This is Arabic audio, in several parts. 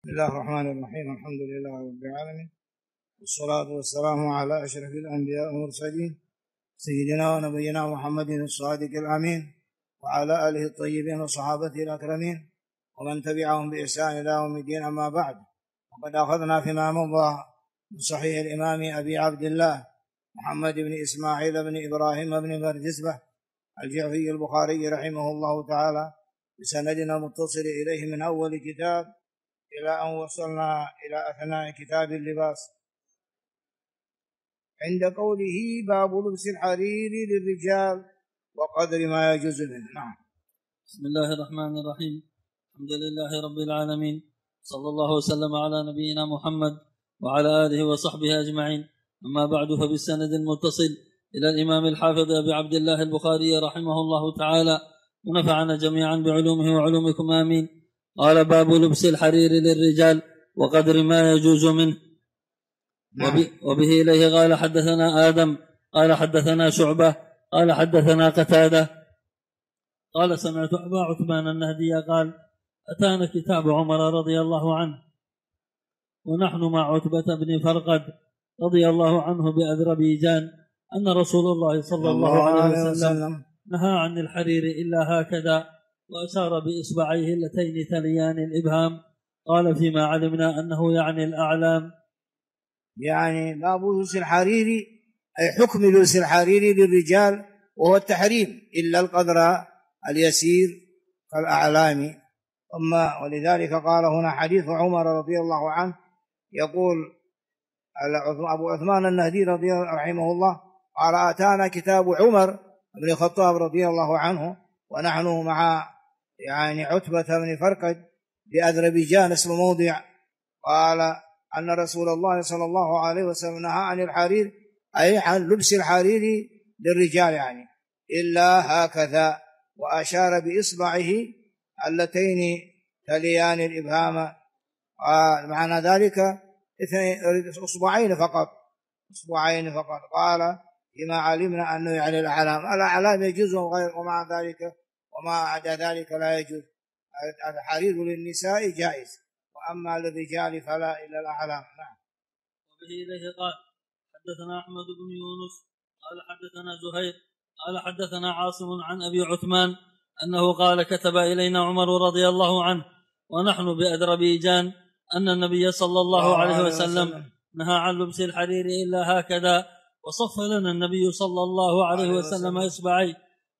بسم الله الرحمن الرحيم. الحمد لله رب العالمين، والصلاة والسلام على أشرف الأنبياء والمرسلين سيدنا ونبينا محمد الصادق الأمين وعلى آله الطيبين وصحابته الأكرمين ومن تبعهم بإحسان إلى يوم الدين. أما بعد، وقد أخذنا فيما مضى من صحيح الإمام أبي عبد الله محمد بن إسماعيل بن إبراهيم بن برجسبة الجعفي البخاري رحمه الله تعالى بسندنا المتصل إليه من أول كتاب إلى أن وصلنا إلى أثناء كتاب اللباس عند قوله باب لبس الحرير للرجال وقدر ما يجوز منه. نعم. بسم الله الرحمن الرحيم. الحمد لله رب العالمين، صلى الله وسلم على نبينا محمد وعلى آله وصحبه أجمعين. أما بعد، فبالسند المتصل إلى الإمام الحافظ أبي عبد الله البخاري رحمه الله تعالى ونفعنا جميعا بعلومه وعلومكم آمين. قال باب لبس الحرير للرجال وقدر ما يجوز منه. وبه إليه قال حدثنا آدم قال حدثنا شعبة قال حدثنا قتادة قال سمعت أبا عثمان النهدي قال أتانا كتاب عمر رضي الله عنه ونحن مع عتبة بن فرقد رضي الله عنه بأذربيجان أن رسول الله صلى الله عليه وسلم نهى عن الحرير إلا هكذا، وأشار بإصبعيه اللتين تليان الإبهام. قال فيما علمنا أنه يعني الأعلام. يعني باب لبس الحرير أي حكم لبس الحرير للرجال، وهو التحريم إلا القدر اليسير كالأعلام. ولذلك قال هنا حديث عمر رضي الله عنه، يقول أبو عثمان النهدي رحمه الله قال أتانا كتاب عمر بن الخطاب رضي الله عنه ونحن مع عتبة بن فرقد بأذربيجان اسم موضع. قال أن رسول الله صلى الله عليه وسلم نهى عن الحرير أي عن لبس الحرير للرجال إلا هكذا، وأشار بإصبعه اللتين تليان الإبهام. معنى ذلك أصبعين فقط. قال بما علمنا أنه يعني الأعلام يجوز غير، وما عدا ذلك لا يجوز. الحرير للنساء جائز، وأما للرجال فلا إلا الأعلام. نعم. وبه إليه قال حدثنا أحمد بن يونس قال حدثنا زهير قال حدثنا عاصم عن أبي عثمان أنه قال كتب إلينا عمر رضي الله عنه ونحن بأذربيجان أن النبي صلى الله عليه وسلم نهى عن لبس الحرير إلا هكذا، وصف لنا النبي صلى الله عليه وسلم إصبعيه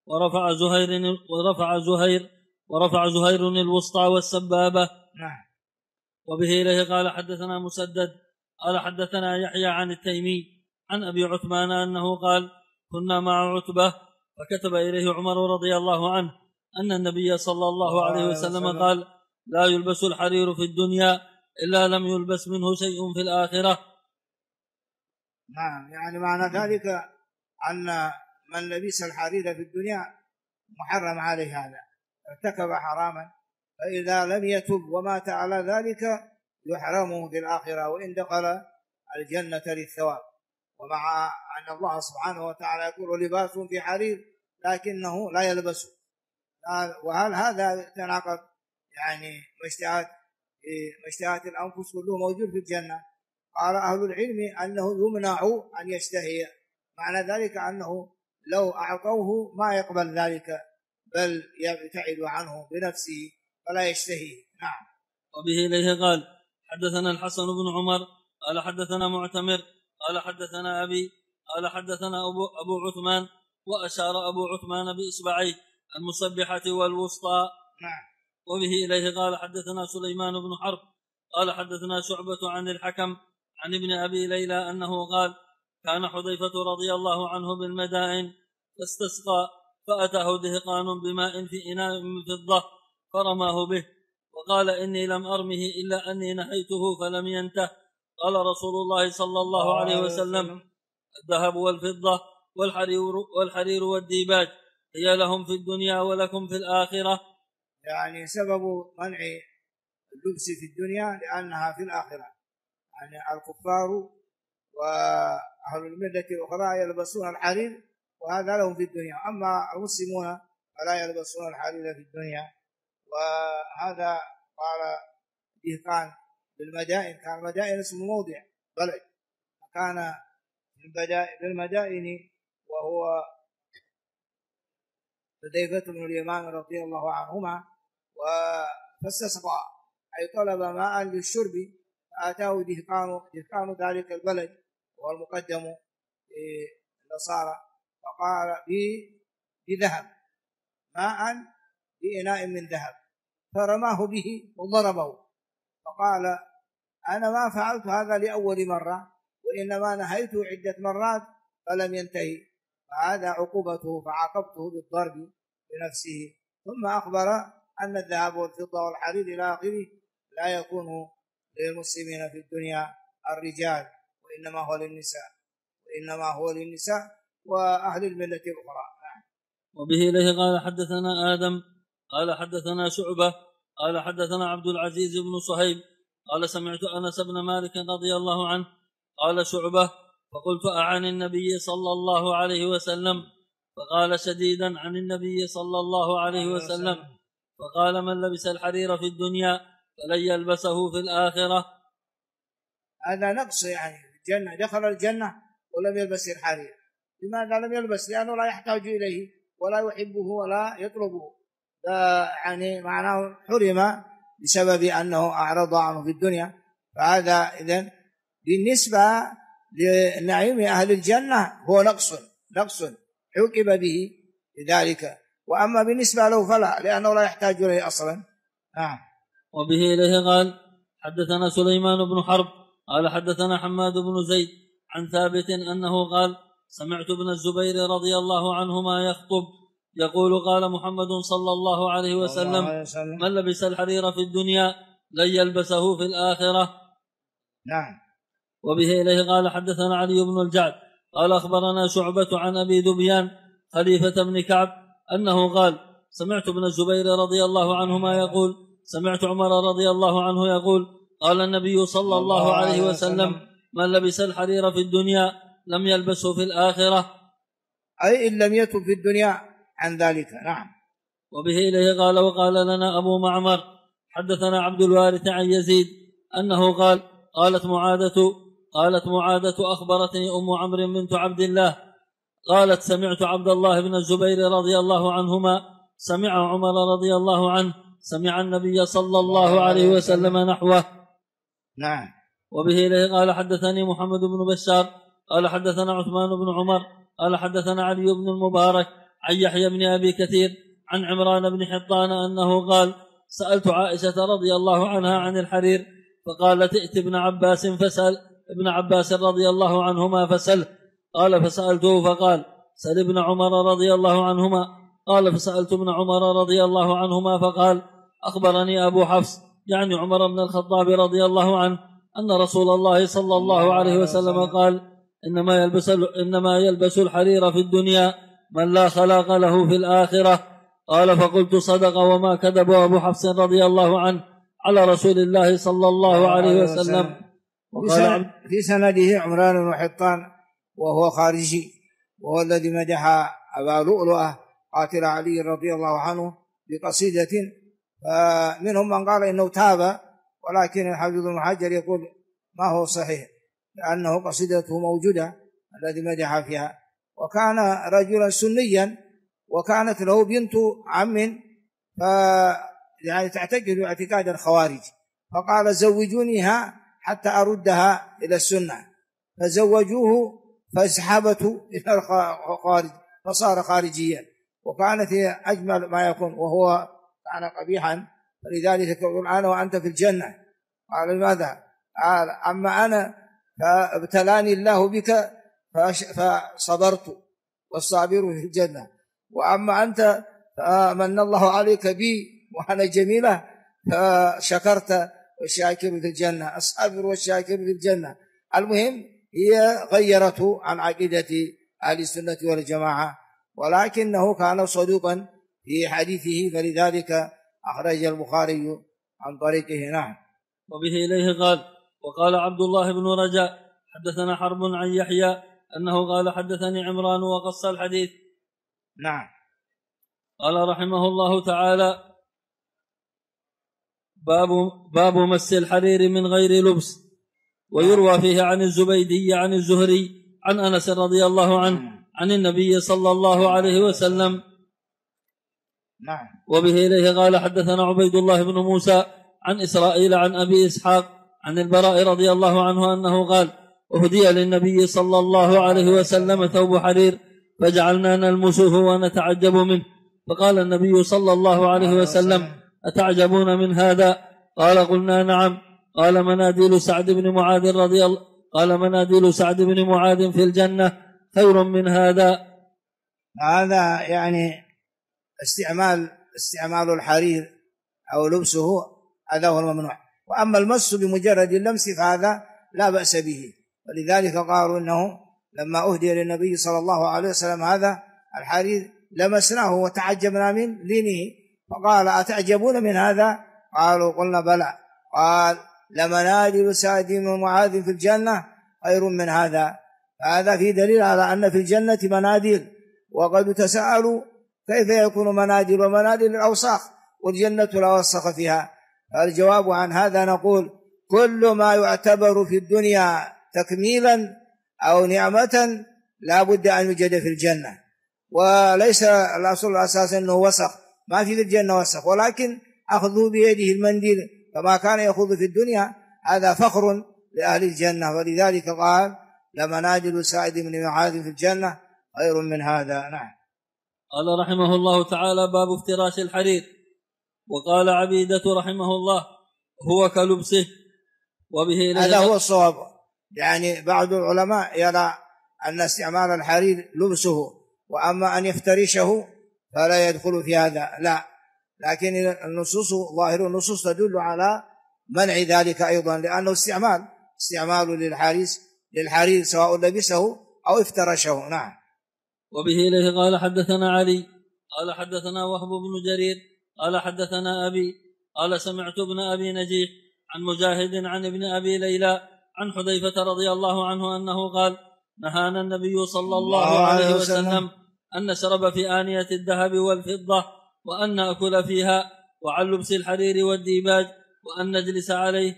ورفع زهير الوسطى والسبابة. نعم. وبه إليه قال حدثنا مسدد قال حدثنا يحيى عن التيمي عن أبي عثمان أنه قال كنا مع عتبة فكتب إليه عمر رضي الله عنه أن النبي صلى الله عليه وسلم قال لا يلبس الحرير في الدنيا إلا لم يلبس منه شيء في الآخرة. نعم. يعني معنى ذلك أن من لبس الحرير في الدنيا محرم عليه هذا، ارتكب حراما، فإذا لم يتب ومات على ذلك يحرمه في الآخرة وإن دخل الجنة للثواب. ومع أن الله سبحانه وتعالى يقول لباس في حرير لكنه لا يلبسه، وهل هذا يتناقض؟ مشتهات الأنفس كله موجود في الجنة. قال أهل العلم أنه يمنع أن يشتهي، معنى ذلك أنه لو أعطوه ما يقبل ذلك، بل يبتعد عنه بنفسه فلا يشتهي. نعم. وبه إليه قال حدثنا الحسن بن عمر قال حدثنا معتمر قال حدثنا أبي قال حدثنا أبو عثمان، وأشار أبو عثمان بإصبعيه المسبحة والوسطى. نعم. وبه إليه قال حدثنا سليمان بن حرب قال حدثنا شعبة عن الحكم عن ابن أبي ليلى أنه قال كان حذيفة رضي الله عنه بالمدائن فاستسقى فأتاه دهقان بماء في إناء من فضة فرماه به وقال إني لم أرمه إلا أني نهيته فلم ينته. قال رسول الله صلى الله عليه وسلم الذهب والفضة والحرير والديباج هي لهم في الدنيا ولكم في الآخرة. يعني سبب منع اللبس في الدنيا لأنها في الآخرة. الكفار وأهل الملة الأخرى يلبسون الحرير وهذا لهم في الدنيا، أما المسلمون فلا يلبسون الحرير في الدنيا. وهذا قال دهقان بالمدائن، كان المدائن اسم موضع بلد، كان بالمدائن، وهو حذيفة بن اليمان رضي الله عنهما، فاستسقى أي طلب ماء للشرب، فأتاه دهقان ذلك البلد وهو المقدم للنصارى، فقال بذهب، ماء بإناء من ذهب، فرماه به وضربه، فقال أنا ما فعلت هذا لأول مرة، وإنما نهيته عدة مرات فلم ينتهي، فهذا عقوبته، فعاقبته بالضرب بنفسه. ثم أخبر أن الذهب والفضة والحرير إلى آخره لا يكون للمسلمين في الدنيا الرجال، وإنما هو للنساء وأهل الملة الأخرى. وبه إليه قال حدثنا آدم قال حدثنا شعبة قال حدثنا عبد العزيز بن صهيب قال سمعت أنس بن مالك رضي الله عنه قال شعبة فقلت أعن النبي صلى الله عليه وسلم، فقال شديدا عن النبي صلى الله عليه وسلم، فقال من لبس الحرير في الدنيا فلن يلبسه في الآخرة. هذا نقص يعني في الجنة، دخل الجنة ولم يلبس الحرير. لماذا لم يلبس؟ لأنه لا يحتاج إليه ولا يحبه ولا يطلبه، يعني معناه حرم بسبب أنه أعرض عنه في الدنيا. فهذا إذن بالنسبة لنعيم أهل الجنة هو نقص عوقب به لذلك، وأما بالنسبة له فلا، لأنه لا يحتاج إليه أصلا. وبه إليه قال حدثنا سليمان بن حرب قال حدثنا حماد بن زيد عن ثابت أنه قال سمعت ابن الزبير رضي الله عنهما يخطب يقول قال محمد صلى الله عليه وسلم من لبس الحرير في الدنيا لن يلبسه في الآخرة. نعم. وبه إليه قال حدثنا علي بن الجعد قال أخبرنا شعبة عن أبي ذبيان خليفة بن كعب أنه قال سمعت ابن الزبير رضي الله عنهما يقول سمعت عمر رضي الله عنه يقول قال النبي صلى الله عليه وسلم من لبس الحرير في الدنيا لم يلبسه في الآخرة، أي إن لم يتب في الدنيا عن ذلك. نعم. وبه إليه قال وقال لنا أبو معمر حدثنا عبد الوارث عن يزيد أنه قال قالت معادة أخبرتني أم عمرو بنت عبد الله قالت سمعت عبد الله بن الزبير رضي الله عنهما سمع عمر رضي الله عنه سمع النبي صلى الله عليه وسلم نحوه. نعم. وبه إليه قال حدثني محمد بن بشار قال حدثنا عثمان بن عمر قال حدثنا علي بن المبارك عن يحيى بن أبي كثير عن عمران بن حطان أنه قال سألت عائشة رضي الله عنها عن الحرير فقالت ائت ابن عباس فسأل ابن عباس رضي الله عنهما فسأله قال فسألته فقال سأل ابن عمر رضي الله عنهما قال فسألت ابن عمر رضي الله عنهما فقال أخبرني أبو حفص يعني عمر بن الخطاب رضي الله عنه أن رسول الله صلى الله عليه وسلم قال إنما يلبس الحرير في الدنيا من لا خلاق له في الآخرة. قال فقلت صدق وما كذب أبو حفص رضي الله عنه على رسول الله صلى الله عليه وسلم. في سنده عمران بن حطان وهو خارجي، وهو الذي مدح أبا لؤلؤة قاتل علي رضي الله عنه بقصيدة، فمنهم من قال إنه تاب، ولكن الحافظ بن حجر يقول ما هو صحيح، لأنه قصيدته موجودة الذي مدح فيها. وكان رجلا سنيا، وكانت له بنت عم يعني تعتقد اعتقاد الخوارج، فقال زوجونيها حتى أردها إلى السنة، فزوجوه فاسحبته إلى الخارج فصار خارجيا، وكانت هي أجمل ما يكون، وهو كان قبيحا، فلذلك يقول أنا وأنت في الجنة. قال لماذا؟ قال أما أنا فابتلاني الله بك فصبرت والصابر في الجنة، وأما أنت فمن الله عليك بي وأنا جميلة فشكرت والشاكر في الجنة، الصابر والشاكر في الجنة. المهم هي غيرته عن عقيدة أهل السنة والجماعة، ولكنه كان صدوقا في حديثه، فلذلك أخرج البخاري عن طريقه. نعم. وبه إليه قال وقال عبد الله بن رجاء حدثنا حرب عن يحيى أنه قال حدثني عمران وقص الحديث. نعم. قال رحمه الله تعالى باب مس الحرير من غير لبس. ويروى فيه عن الزبيدي عن الزهري عن أنس رضي الله عنه عن النبي صلى الله عليه وسلم. نعم. وبه إليه قال حدثنا عبيد الله بن موسى عن إسرائيل عن أبي إسحاق عن البراء رضي الله عنه أنه قال أهدي للنبي صلى الله عليه وسلم ثوب حرير فجعلنا نلمسه ونتعجب منه، فقال النبي صلى الله عليه وسلم أتعجبون من هذا؟ قال قلنا نعم. قال مناديل سعد بن معاذ في الجنة خير من هذا. هذا يعني استعمال الحرير أو لبسه هذا هو الممنوع. وأما المس بمجرد اللمس فهذا لا بأس به، ولذلك قالوا إنه لما أهدي للنبي صلى الله عليه وسلم هذا الحرير لمسناه وتعجبنا من لينه، فقال أتعجبون من هذا؟ قالوا قلنا بلى. قال لمنادل سعد بن معاذ في الجنة خير من هذا. فهذا في دليل على أن في الجنة منادل، وقد تساءلوا كيف يكون منادل ومنادل الأوساخ والجنة لا وسخ فيها. فالجواب عن هذا نقول كل ما يعتبر في الدنيا تكميلا أو نعمة لا بد أن يوجد في الجنة، وليس الأصل الأساس أنه وسخ، ما في الجنة وسخ، ولكن أخذوا بيده المنديل كما كان يأخذ في الدنيا، هذا فخر لأهل الجنة. ولذلك قال لمنادل سعد بن معاذ في الجنة خير من هذا. نعم. قال رحمه الله تعالى باب افتراش الحرير. وقال عبيدة رحمه الله هو كلبسه. وبه هذا هو الصواب. يعني بعض العلماء يرى أن استعمال الحرير لبسه، وأما أن يفترشه فلا يدخل في هذا، لا. لكن النصوص ظاهر النصوص تدل على منع ذلك أيضا، لأنه استعمال للحرير سواء لبسه أو افترشه. نعم. وبه إليه قال حدثنا علي قال حدثنا وهب بن جرير قال حدثنا أبي قال سمعت ابن أبي نجيح عن مجاهد عن ابن أبي ليلى عن حذيفة رضي الله عنه أنه قال نهانا النبي صلى الله عليه وسلم أن نشرب في آنية الذهب والفضة وأن نأكل فيها، وعن لبس الحرير والديباج وأن نجلس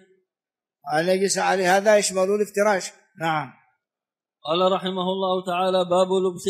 عليه. هذا يشمل الافتراش. نعم. قال رحمه الله تعالى باب لبس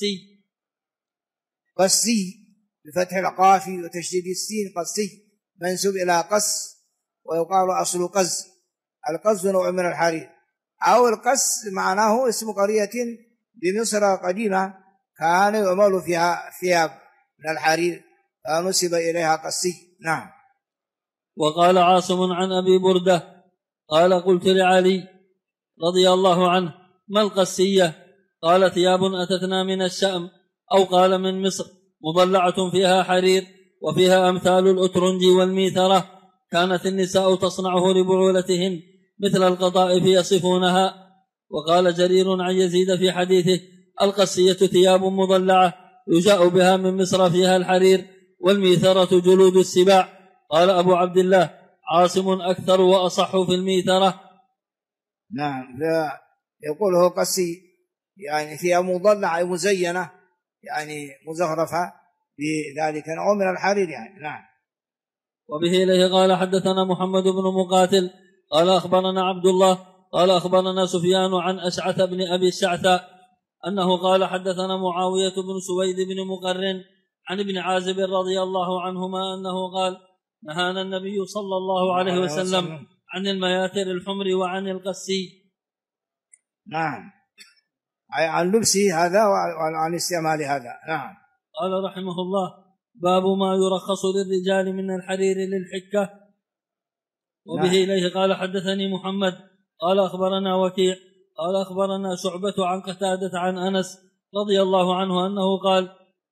قسي بفتح القاف وتشديد السين، قسي منسوب إلى قس، ويقال أصل قز. القز نوع من الحرير، أو القس معناه اسم قرية بمصر قديمة كان يعمل فيها ثياب من الحرير فنسب إليها قسي. نعم. وقال عاصم عن أبي بردة قال قلت لعلي رضي الله عنه ما القسية؟ قال ثياب أتتنا من الشام، أو قال من مصر، مضلعة فيها حرير وفيها أمثال الأترنج والميثرة، كانت النساء تصنعه لبعولتهن مثل القطائف يصفونها. وقال جرير عن يزيد في حديثه القسية ثياب مضلعة يجاء بها من مصر فيها الحرير، والميثرة جلود السباع. قال أبو عبد الله عاصم أكثر وأصح في الميثرة. نعم. يقول هو قسي يعني فيها مضلعة مزينة، يعني مزخرفة بذلك نوع من الحرير يعني. نعم. وبه إليه قال حدثنا محمد بن مقاتل قال أخبرنا عبد الله قال أخبرنا سفيان عن أشعث بن أبي الشعثاء أنه قال حدثنا معاوية بن سويد بن مقرن عن ابن عازب رضي الله عنهما أنه قال نهانا النبي صلى الله عليه وسلم عن المياثر الحمر وعن القسي. نعم. عن لبسه هذا وعن استعمال هذا. نعم. قال رحمه الله باب ما يرخص للرجال من الحرير للحكة. وبه إليه قال حدثني محمد قال أخبرنا وكيع قال أخبرنا شعبة عن قتادة عن أنس رضي الله عنه أنه قال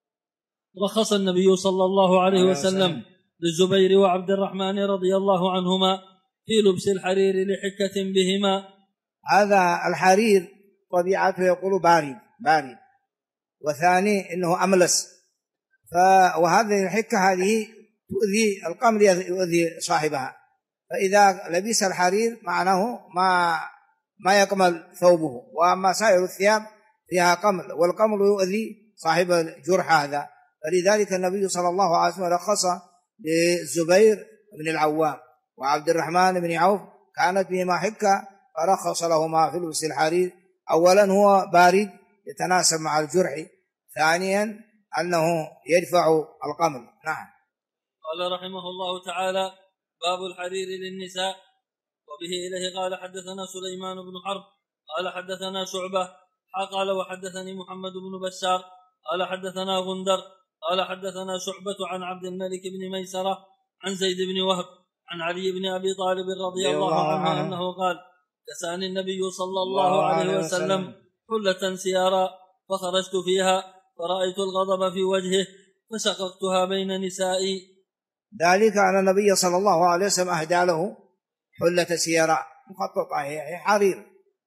رخص النبي صلى الله عليه وسلم للزبير وعبد الرحمن رضي الله عنهما في لبس الحرير لحكة بهما. هذا الحرير طبيعته يقول بارد، وثاني إنه أملس، وهذه الحكة هذه تؤذي القمل، يؤذي صاحبها، فإذا لبس الحرير معناه ما يكمل ثوبه، وأما سائر الثياب فيها قمل، والقمل يؤذي صاحب الجرح هذا، فلذلك النبي صلى الله عليه وسلم رخص للزبير بن العوام وعبد الرحمن بن عوف كانت بهما حكة فرخص لهما في لبس الحرير. أولا هو بارد يتناسب مع الجرح، ثانيا أنه يدفع القمل. نعم. قال رحمه الله تعالى: باب الحرير للنساء. وبه إليه قال حدثنا سليمان بن حرب قال حدثنا شعبة قال وحدثني محمد بن بشار قال حدثنا غندر قال حدثنا شعبة عن عبد الملك بن ميسرة عن زيد بن وهب عن علي بن أبي طالب رضي الله عنه أنه قال: كساني النبي صلى الله عليه وسلم حلة سيارا فخرجت فيها فرأيت الغضب في وجهه فشققتها بين نسائي. ذلك أن النبي صلى الله عليه وسلم أهدى له حلة سيارا مخططة هي حرير،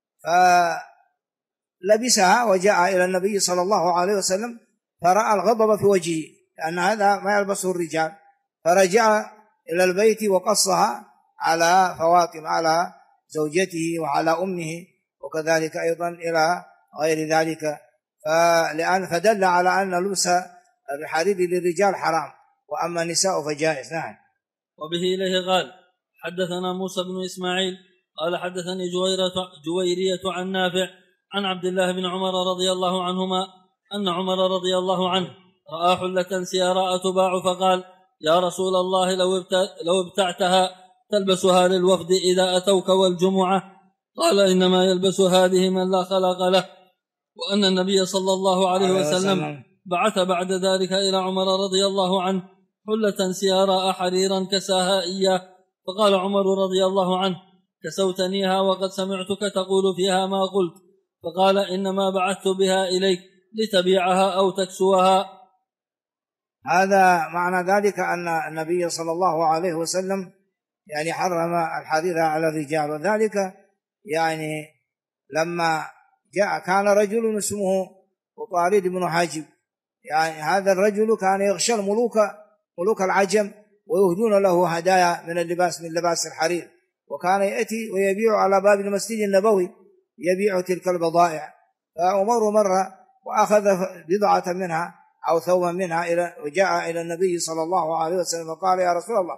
فلبسها وجاء إلى النبي صلى الله عليه وسلم فرأى الغضب في وجهه لأن هذا ما يلبسه الرجال، فرجع إلى البيت وقصها على فواطمة على زوجته وعلى أمه وكذلك أيضا إلى غير ذلك، فدل على أن لبس الحرير للرجال حرام وأما النساء فجائز. نعم. وبه إليه قال حدثنا موسى بن إسماعيل قال حدثني جويرية عن نافع عن عبد الله بن عمر رضي الله عنهما أن عمر رضي الله عنه رأى حلة سيراء تباع فقال: يا رسول الله لو ابتعتها تلبسها للوفد إذا أتوك والجمعة. قال: إنما يلبس هذه من لا خلق له. وأن النبي صلى الله عليه وسلم بعث بعد ذلك إلى عمر رضي الله عنه حلة سياراء حريرا كساها إياه، فقال عمر رضي الله عنه: كسوتنيها وقد سمعتك تقول فيها ما قلت. فقال: إنما بعثت بها إليك لتبيعها أو تكسوها. هذا معنى ذلك أن النبي صلى الله عليه وسلم يعني حرم الحرير على الرجال، وذلك يعني لما جاء كان رجل اسمه عطارد بن حاجب، يعني هذا الرجل كان يغشى ملوك العجم ويهدون له هدايا من لباس الحرير، وكان يأتي ويبيع على باب المسجد النبوي يبيع تلك البضائع. فعمر مر وأخذ بضعة منها أو ثوبا منها وجاء إلى النبي صلى الله عليه وسلم وقال: يا رسول الله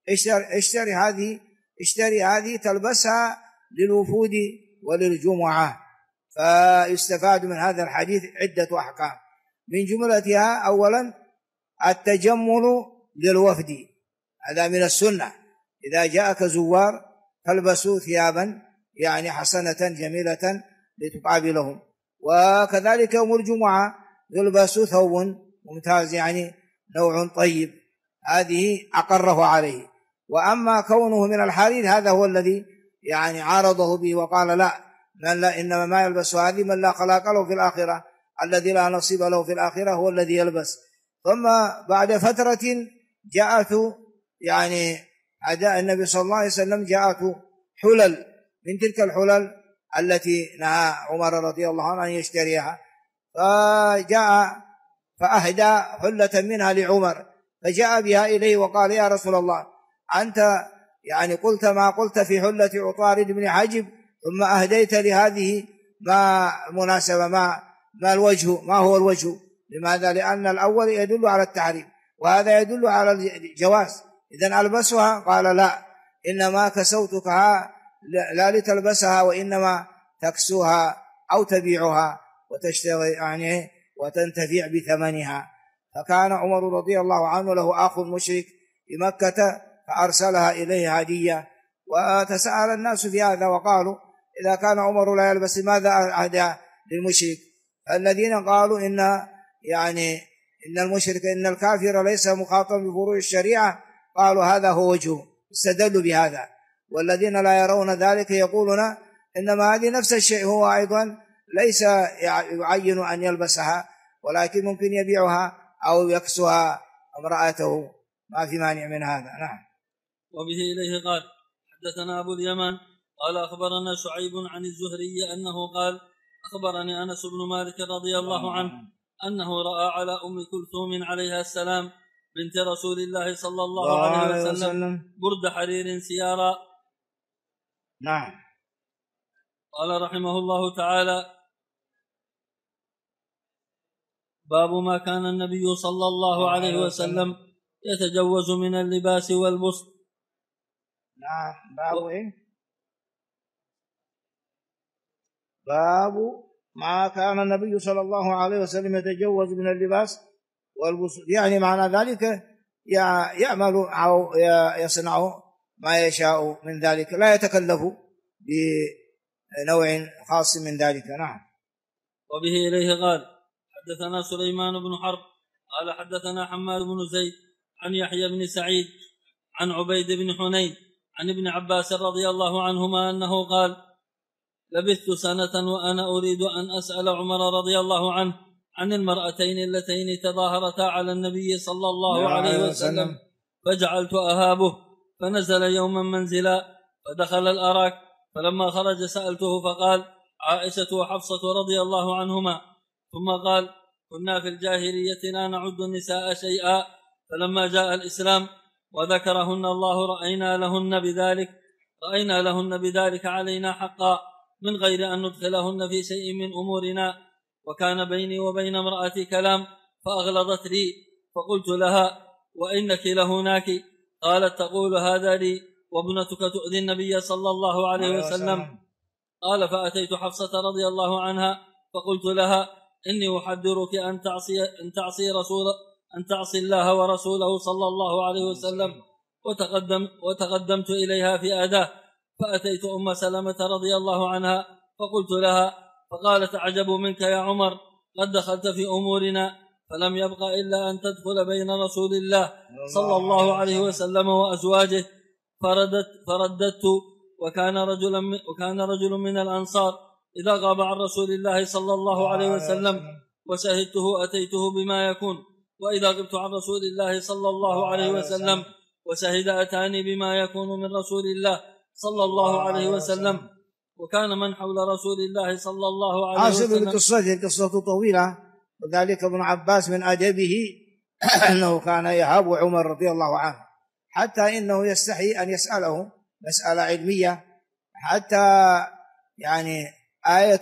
اشتري هذه تلبسها للوفود وللجمعة. فيستفاد من هذا الحديث عدة أحكام، من جملتها أولا التجمل للوفد، هذا من السنة، إذا جاءك زوار فالبسوا ثيابا يعني حسنة جميلة لتقابلهم. وكذلك يوم الجمعة يلبسوا ثوب ممتاز يعني نوع طيب، هذه أقره عليه. وأما كونه من الحرير هذا هو الذي يعني عارضه به وقال: لا إنما ما يلبس هذه من لا خلاق له في الآخرة، الذي لا نصيب له في الآخرة هو الذي يلبس. ثم بعد فترة جاءته يعني أداء النبي صلى الله عليه وسلم جاءته حلل من تلك الحلل التي نهى عمر رضي الله عنه أن يشتريها، فجاء فأهدى حلة منها لعمر، فجاء بها إليه وقال: يا رسول الله، أنت يعني قلت ما قلت في حلة عطارد بن حاجب ثم أهديت لهذه ما مناسبة ما الوجه، ما هو الوجه؟ لماذا؟ لأن الأول يدل على التحريم وهذا يدل على الجواز، إذن ألبسها؟ قال: لا، إنما كسوتكها لا لتلبسها وإنما تكسوها أو تبيعها وتشتري يعني وتنتفع بثمنها. فكان عمر رضي الله عنه له أخ مشرك بمكة فأرسلها إليه هدية، وتساءل الناس في هذا وقالوا: إذا كان عمر لا يلبس ماذا أهدى للمشرك؟ الذين قالوا إن المشرك إن الكافر ليس مخاطبا بفروع الشريعة قالوا هذا هو وجهه، استدلوا بهذا. والذين لا يرون ذلك يقولون إنما هذه نفس الشيء، هو أيضا ليس يعين أن يلبسها ولكن ممكن يبيعها أو يكسها امرأته، ما في مانع من هذا. نعم. وبه إليه قال حدثنا أبو اليمان قال أخبرنا شعيب عن الزهري أنه قال: أخبرني أنس بن مالك رضي الله عنه أنه رأى على أم كلثوم عليها السلام بنت رسول الله صلى الله عليه وسلم برد حرير سيارا. نعم. قال رحمه الله تعالى: باب ما كان النبي صلى الله عليه وسلم يتجوز من اللباس والبسط. نعم. باب إيه؟ باب ما كان النبي صلى الله عليه وسلم يتجوز من اللباس والبسوط، يعني معنى ذلك يعمل أو يصنع ما يشاء من ذلك، لا يتكلف بنوع خاص من ذلك. نعم. وبه إليه قال حدثنا سليمان بن حرب قال حدثنا حماد بن زيد عن يحيى بن سعيد عن عبيد بن حنين عن ابن عباس رضي الله عنهما أنه قال لبثت سنة وأنا أريد أن أسأل عمر رضي الله عنه عن المرأتين اللتين تظاهرتا على النبي صلى الله عليه وسلم، فجعلت أهابه، فنزل يوما منزلا فدخل الأراك، فلما خرج سألته فقال عائشة وحفصة رضي الله عنهما، ثم قال كنا في الجاهلية لا نعد النساء شيئا، فلما جاء الإسلام وذكرهن الله رأينا لهن بذلك علينا حقا من غير أن ندخلهن في شيء من أمورنا، وكان بيني وبين امرأتي كلام فأغلظت لي، فقلت لها وإنك لهناك؟ قالت تقول هذا لي وابنتك تؤذي النبي صلى الله عليه وسلم. قال فأتيت حفصة رضي الله عنها فقلت لها إني أحذرك أن تعصي الله ورسوله صلى الله عليه وسلم، وتقدمت إليها في أداه، فأتيت أم سلمة رضي الله عنها فقلت لها، فقالت أعجب منك يا عمر، قد دخلت في أمورنا، فلم يبق إلا أن تدخل بين رسول الله صلى الله عليه وسلم وأزواجه. فرددت وكان رجل من الأنصار إذا غاب عن رسول الله صلى الله عليه وسلم وشهدته أتيته بما يكون، وإذا غبت عن رسول الله صلى الله عليه وسلم وشهد أتاني بما يكون من رسول الله صلى الله عليه وسلم. وكان من حول رسول الله صلى الله عليه وسلم. القصة طويلة، وذلك ابن عباس من أدبه أنه كان يهاب عمر رضي الله عنه، حتى إنه يستحي أن يسأله مسألة علمية، حتى يعني آية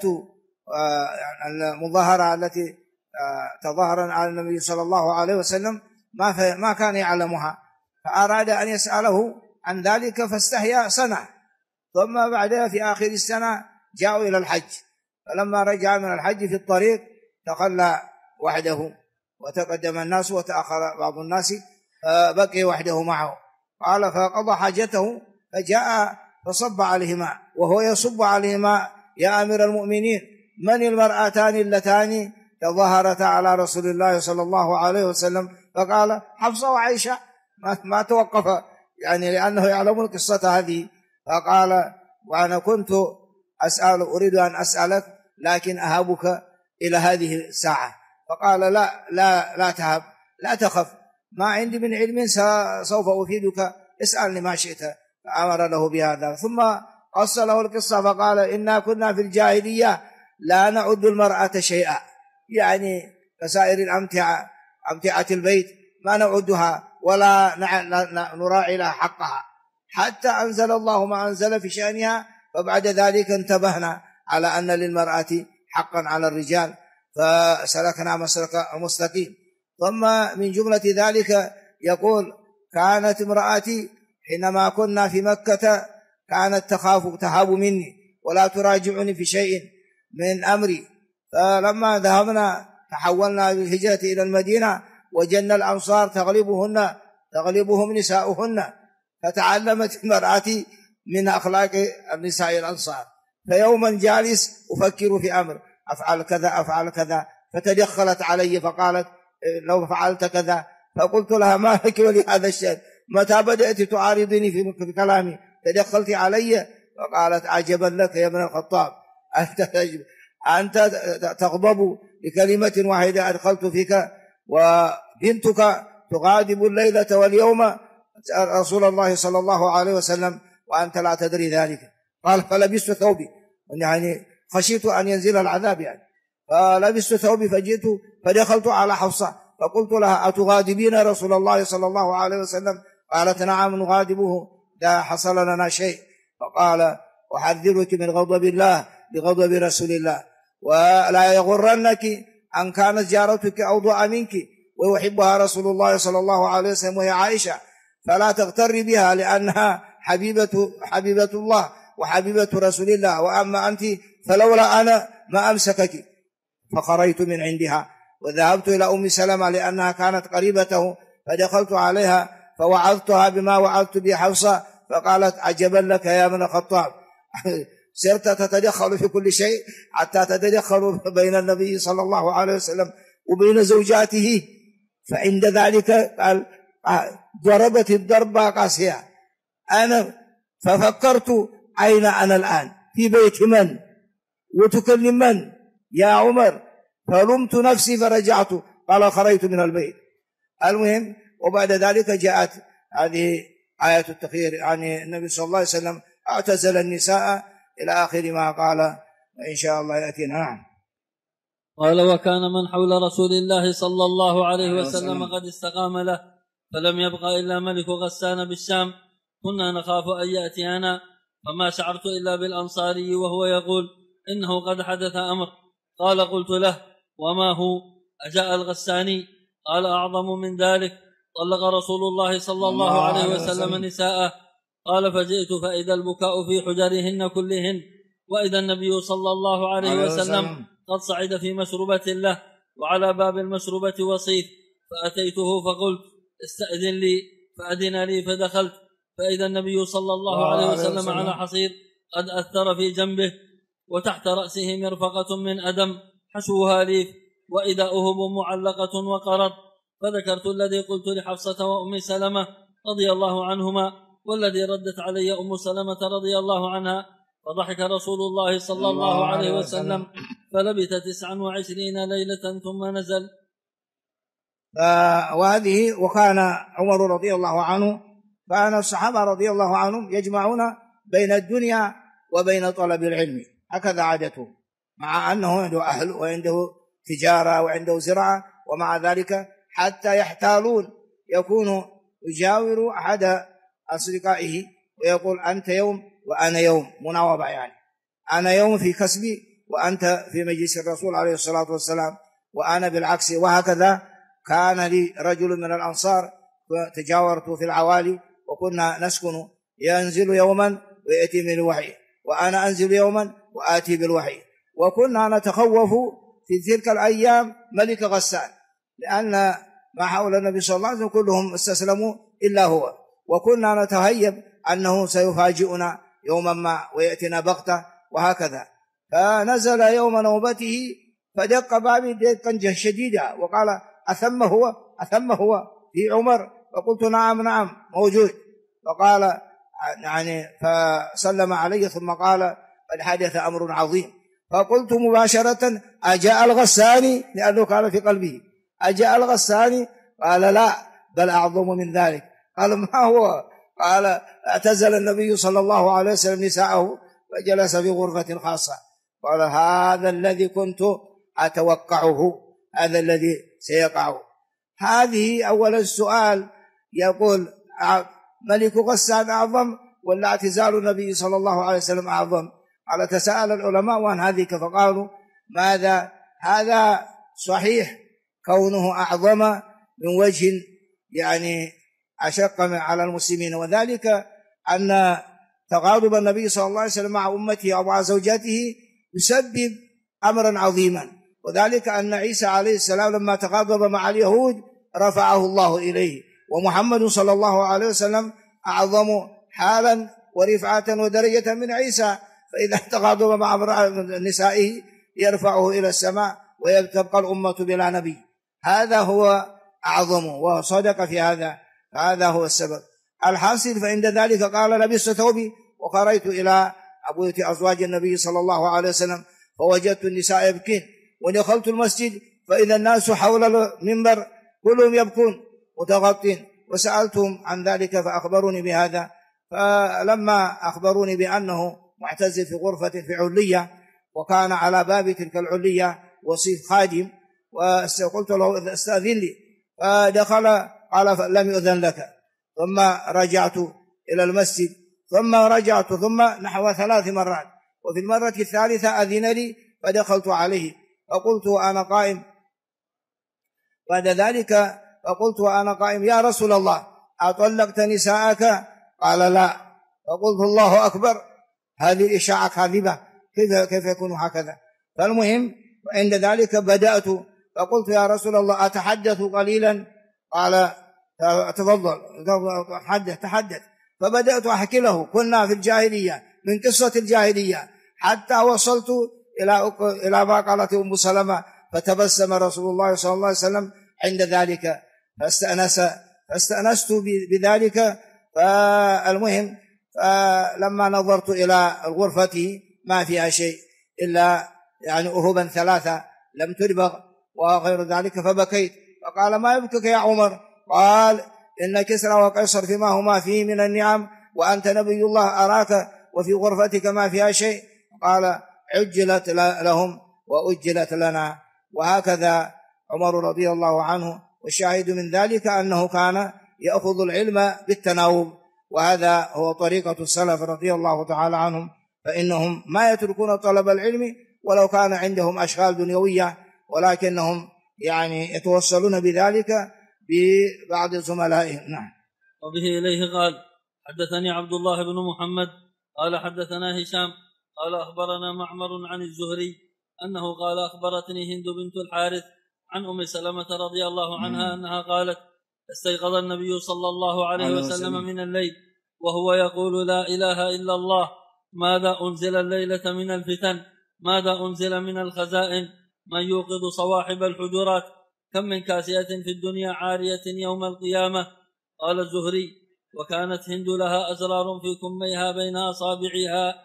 المظاهرة التي تظاهر على النبي صلى الله عليه وسلم ما كان يعلمها، فأراد أن يسأله عن ذلك فاستحيا سنة، ثم بعدها في آخر السنة جاءوا إلى الحج، فلما رجع من الحج في الطريق تخلى وحده وتقدم الناس وتأخر بعض الناس فبقي وحده معه، قال فقضى حاجته فجاء فصب عليهما وهو يصب عليهما يا أمير المؤمنين من المرأتان اللتان تظاهرتا على رسول الله صلى الله عليه وسلم؟ فقال حفصة وعائشة، ما توقف يعني لأنه يعلم القصة هذه، فقال وأنا كنت أريد أن أسألك لكن أهابك إلى هذه الساعة. فقال لا تهب، لا تخف، ما عندي من علم سوف أفيدك، اسألني ما شئت. فأمر له بهذا، ثم قص له القصة فقال إنا كنا في الجاهلية لا نعد المرأة شيئا، يعني كسائر أمتعة البيت ما نعدها ولا نراعي لها حقها، حتى أنزل الله ما أنزل في شأنها، فبعد ذلك انتبهنا على أن للمرأة حقا على الرجال، فسلكنا مسلك مستقيم. ثم من جملة ذلك يقول كانت امرأتي حينما كنا في مكة كانت تهاب مني ولا تراجعني في شيء من أمري، فلما ذهبنا تحولنا بالهجرة إلى المدينة وجدنا الأنصار تغلبهم نساؤهن، فتعلمت امرأتي من أخلاق النساء الأنصار، فيوما جالس أفكر في أمر أفعل كذا، فتدخلت علي فقالت لو فعلت كذا، فقلت لها ما لك ولهذا الشيء، متى بدأت تعارضني في كلامي تدخلت علي؟ فقالت عجبا لك يا ابن الخطاب، أنت تغضب لكلمة واحدة أدخلت فيك، وبنتك تغاضب الليلة واليوم رسول الله صلى الله عليه وسلم وأنت لا تدري ذلك. قال فلبست ثوبي، يعني خشيت أن ينزل العذاب يعني، فلبست ثوبي فجئت فدخلت على حفصة فقلت لها أتغاضبين رسول الله صلى الله عليه وسلم؟ قالت نعم نغاضبه، لا حصل لنا شيء. فقال أحذرك من غضب الله بغضب رسول الله، ولا يغرنك أن كانت جارتك أوضع منك ويحبها رسول الله صلى الله عليه وسلم وهي عائشة، فلا تغتر بها لأنها حبيبة الله وحبيبة رسول الله، وأما أنت فلولا أنا ما أمسكك. فخرجت من عندها وذهبت إلى أم سلمة لأنها كانت قريبته، فدخلت عليها فوعظتها بما وعظت به حفصة، فقالت عجبا لك يا ابن الخطاب، صرت تتدخل في كل شيء حتى تتدخل بين النبي صلى الله عليه وسلم وبين زوجاته. فعند ذلك قال ضربت الضربة قاسية. أنا ففكرت أين أنا الآن، في بيت من وتكلم من يا عمر؟ فلمت نفسي فرجعت. قال خرجت من البيت. المهم، وبعد ذلك جاءت هذه آية التخيير، يعني النبي صلى الله عليه وسلم اعتزل النساء إلى آخر ما قال، وإن شاء الله يأتينا. نعم. قال وكان من حول رسول الله صلى الله عليه وسلم قد استقام له، فلم يبق إلا ملك غسان بالشام، كنا نخاف أن يأتينا، فما شعرت إلا بالأنصاري وهو يقول إنه قد حدث أمر. قال قلت له وما هو؟ أجاء الغساني؟ قال أعظم من ذلك، طلق رسول الله صلى الله عليه وسلم نساءه. قال فجئت فإذا البكاء في حجرهن كلهن، وإذا النبي صلى الله عليه وسلم قد صعد في مشربة له، وعلى باب المشربة وصيف، فأتيته فقلت استأذن لي، فأذن لي فدخلت، فإذا النبي صلى الله عليه وسلم على حصير قد أثر في جنبه، وتحت رأسه مرفقة من أدم حشوها ليف، وإذا أهب معلقة وقرض. فذكرت الذي قلت لحفصة وأم سلمة رضي الله عنهما، والذي ردت علي أم سلمة رضي الله عنها، فضحك رسول الله صلى الله عليه وسلم، فلبث 29 ليلة ثم نزل. وهذه وكان عمر رضي الله عنه، كان الصحابة رضي الله عنهم يجمعون بين الدنيا وبين طلب العلم، هكذا عادته، مع أنه عنده أهل وعنده تجارة وعنده زراعة، ومع ذلك حتى يحتالون، يكون يجاور أحد أصدقائه ويقول أنت يوم وأنا يوم، مناوبة، يعني أنا يوم في كسبي وأنت في مجلس الرسول عليه الصلاة والسلام، وأنا بالعكس. وهكذا كان لي رجل من الأنصار تجاورت في العوالي، وكنا نسكن، ينزل يوما ويأتي من الوحي، وأنا أنزل يوما وآتي بالوحي، وكنا نتخوف في تلك الأيام ملك غسان، لأن ما حول النبي صلى الله عليه وسلم كلهم استسلموا إلا هو، وكنا نتهيب أنه سيفاجئنا يوما ما ويأتينا بغتة، وهكذا. فنزل يوم نوبته فدق بابي دقا شديدا وقال أثم هو؟ أثم هو في عمر؟ فقلت نعم موجود. فقال يعني فسلم علي ثم قال قد حدث أمر عظيم. فقلت مباشرة أجاء الغساني؟ لأنه قال في قلبه أجاء الغساني؟ قال لا، بل أعظم من ذلك. قال ما هو؟ قال اعتزل النبي صلى الله عليه وسلم نساءه فجلس في غرفة خاصة. قال هذا الذي كنت أتوقعه، هذا الذي سيقع. هذه أول السؤال، يقول ملك غسان أعظم ولا اعتزال النبي صلى الله عليه وسلم أعظم؟ على تساءل العلماء عن هذه، فقالوا ماذا؟ هذا صحيح كونه أعظم من وجه يعني أشق على المسلمين، وذلك أن تغاضب النبي صلى الله عليه وسلم مع أمته أو مع زوجاته يسبب أمرا عظيما، وذلك أن عيسى عليه السلام لما تغاضب مع اليهود رفعه الله إليه، ومحمد صلى الله عليه وسلم أعظم حالا ورفعة ودرجة من عيسى، فإذا تغاضب مع نسائه يرفعه إلى السماء ويبقى الأمة بلا نبي. هذا هو أعظم، وصدق في هذا، هذا هو السبب الحاصل. فعند ذلك قال لبست ثوبي وخرجت إلى أبوة أزواج النبي صلى الله عليه وسلم، فوجدت النساء يبكين، ودخلت المسجد فإذا الناس حول المنبر كلهم يبكون متغطين، وسألتهم عن ذلك فأخبروني بهذا. فلما أخبروني بأنه معتزل في غرفة في علية، وكان على باب تلك العلية وصيف خادم، وقلت له استأذن لي، فدخل قال لم يؤذن لك. ثم رجعت إلى المسجد، ثم رجعت ثم نحو 3 مرات، وفي المرة الثالثة أذن لي فدخلت عليه فقلت وأنا قائم بعد ذلك، فقلت وأنا قائم يا رسول الله أطلقت نساءك؟ قال لا. فقلت الله أكبر، هذه إشاعة كاذبة، كيف يكون هكذا؟ فالمهم عند ذلك بدأت فقلت يا رسول الله أتحدث قليلا؟ قال تفضل تحدث. فبدأت أحكي له كنا في الجاهلية من قصة الجاهلية حتى وصلت إلى ما قالت أم سلمة، فتبسم رسول الله صلى الله عليه وسلم عند ذلك فاستأنست بذلك. فالمهم لما نظرت إلى غرفته ما فيها شيء إلا يعني أهبا 3 لم تربغ وغير ذلك، فبكيت. فقال ما يبكك يا عمر؟ قال إن كسرى وقيصر فيما هما فيه من النعم، وأنت نبي الله أراك وفي غرفتك ما فيها شيء. قال عجلت لهم وأجلت لنا. وهكذا عمر رضي الله عنه، والشاهد من ذلك أنه كان يأخذ العلم بالتناوب، وهذا هو طريقة السلف رضي الله تعالى عنهم، فإنهم ما يتركون طلب العلم ولو كان عندهم أشغال دنيوية، ولكنهم يعني يتوصلون بذلك ببعض زملائهم. نعم. وبه إليه قال حدثني عبد الله بن محمد قال حدثنا هشام قال أخبرنا معمر عن الزهري أنه قال أخبرتني هند بنت الحارث عن أم سلمة رضي الله عنها أنها قالت استيقظ النبي صلى الله عليه وسلم من الليل وهو يقول لا إله إلا الله، ماذا أنزل الليلة من الفتن؟ ماذا أنزل من الخزائن؟ من يوقظ صواحب الحجرات؟ كم من كاسية في الدنيا عارية يوم القيامة؟ قال الزهري وكانت هند لها أزرار في كميها بين أصابعها.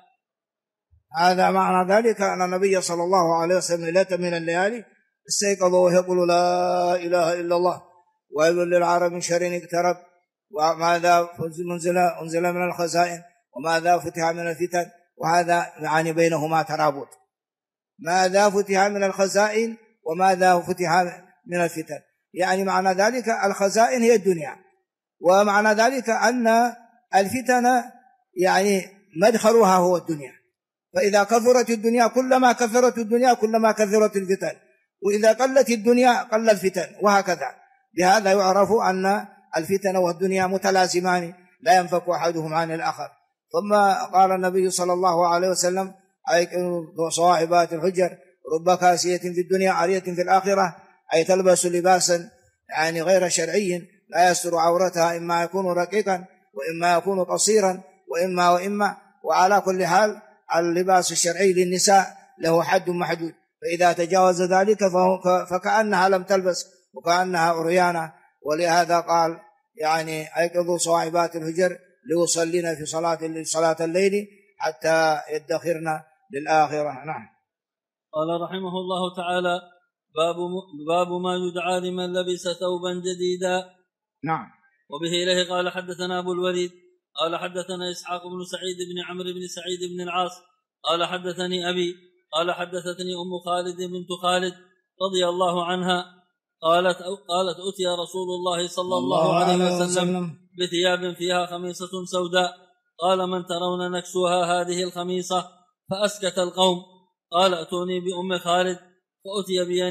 هذا معنى ذلك أن النبي صلى الله عليه وسلم ليلة من الليالي استيقظ ويقول لا إله إلا الله، ويل للعرب من شر اقترب، وماذا أنزل من الخزائن، وماذا فتح من الفتن. وهذا يعني بينهما ترابط، ماذا فتح من الخزائن وماذا فتح من الفتن، يعني معنى ذلك الخزائن هي الدنيا، ومعنى ذلك أن الفتن يعني مدخلها هو الدنيا، فإذا كثرت الدنيا كلما كثرت الدنيا كلما كثرت الفتن، وإذا قلت الدنيا قل الفتن، وهكذا. بهذا يعرف أن الفتن والدنيا متلازمان لا ينفك أحدهم عن الآخر. ثم قال النبي صلى الله عليه وسلم أي صواحبات الحجر رب كاسية في الدنيا عارية في الآخرة، أي تلبس لباسا يعني غير شرعي لا يستر عورتها، إما يكون رقيقا وإما يكون قصيرا وإما وعلى كل حال اللباس الشرعي للنساء له حد محدود، فإذا تجاوز ذلك فكأنها لم تلبس وكأنها عريانة. ولهذا قال يعني أيقظوا صواحبات الحجر ليصلين في صلاة الليل حتى يدخرن للآخرة. نعم. قال رحمه الله تعالى باب ما يدعى لمن لبس ثوبا جديدا. نعم. وبه إليه قال حدثنا أبو الوليد قال حدثنا إسحاق بن سعيد بن عمرو بن سعيد بن العاص قال حدثني أبي قال حدثتني أم خالد بنت خالد رضي الله عنها قالت أتي رسول الله صلى الله عليه وسلم بثياب فيها خميصة سوداء، قال من ترون نكسوها هذه الخميصة؟ فأسكت القوم. قال أتوني بأم خالد، فأتي بي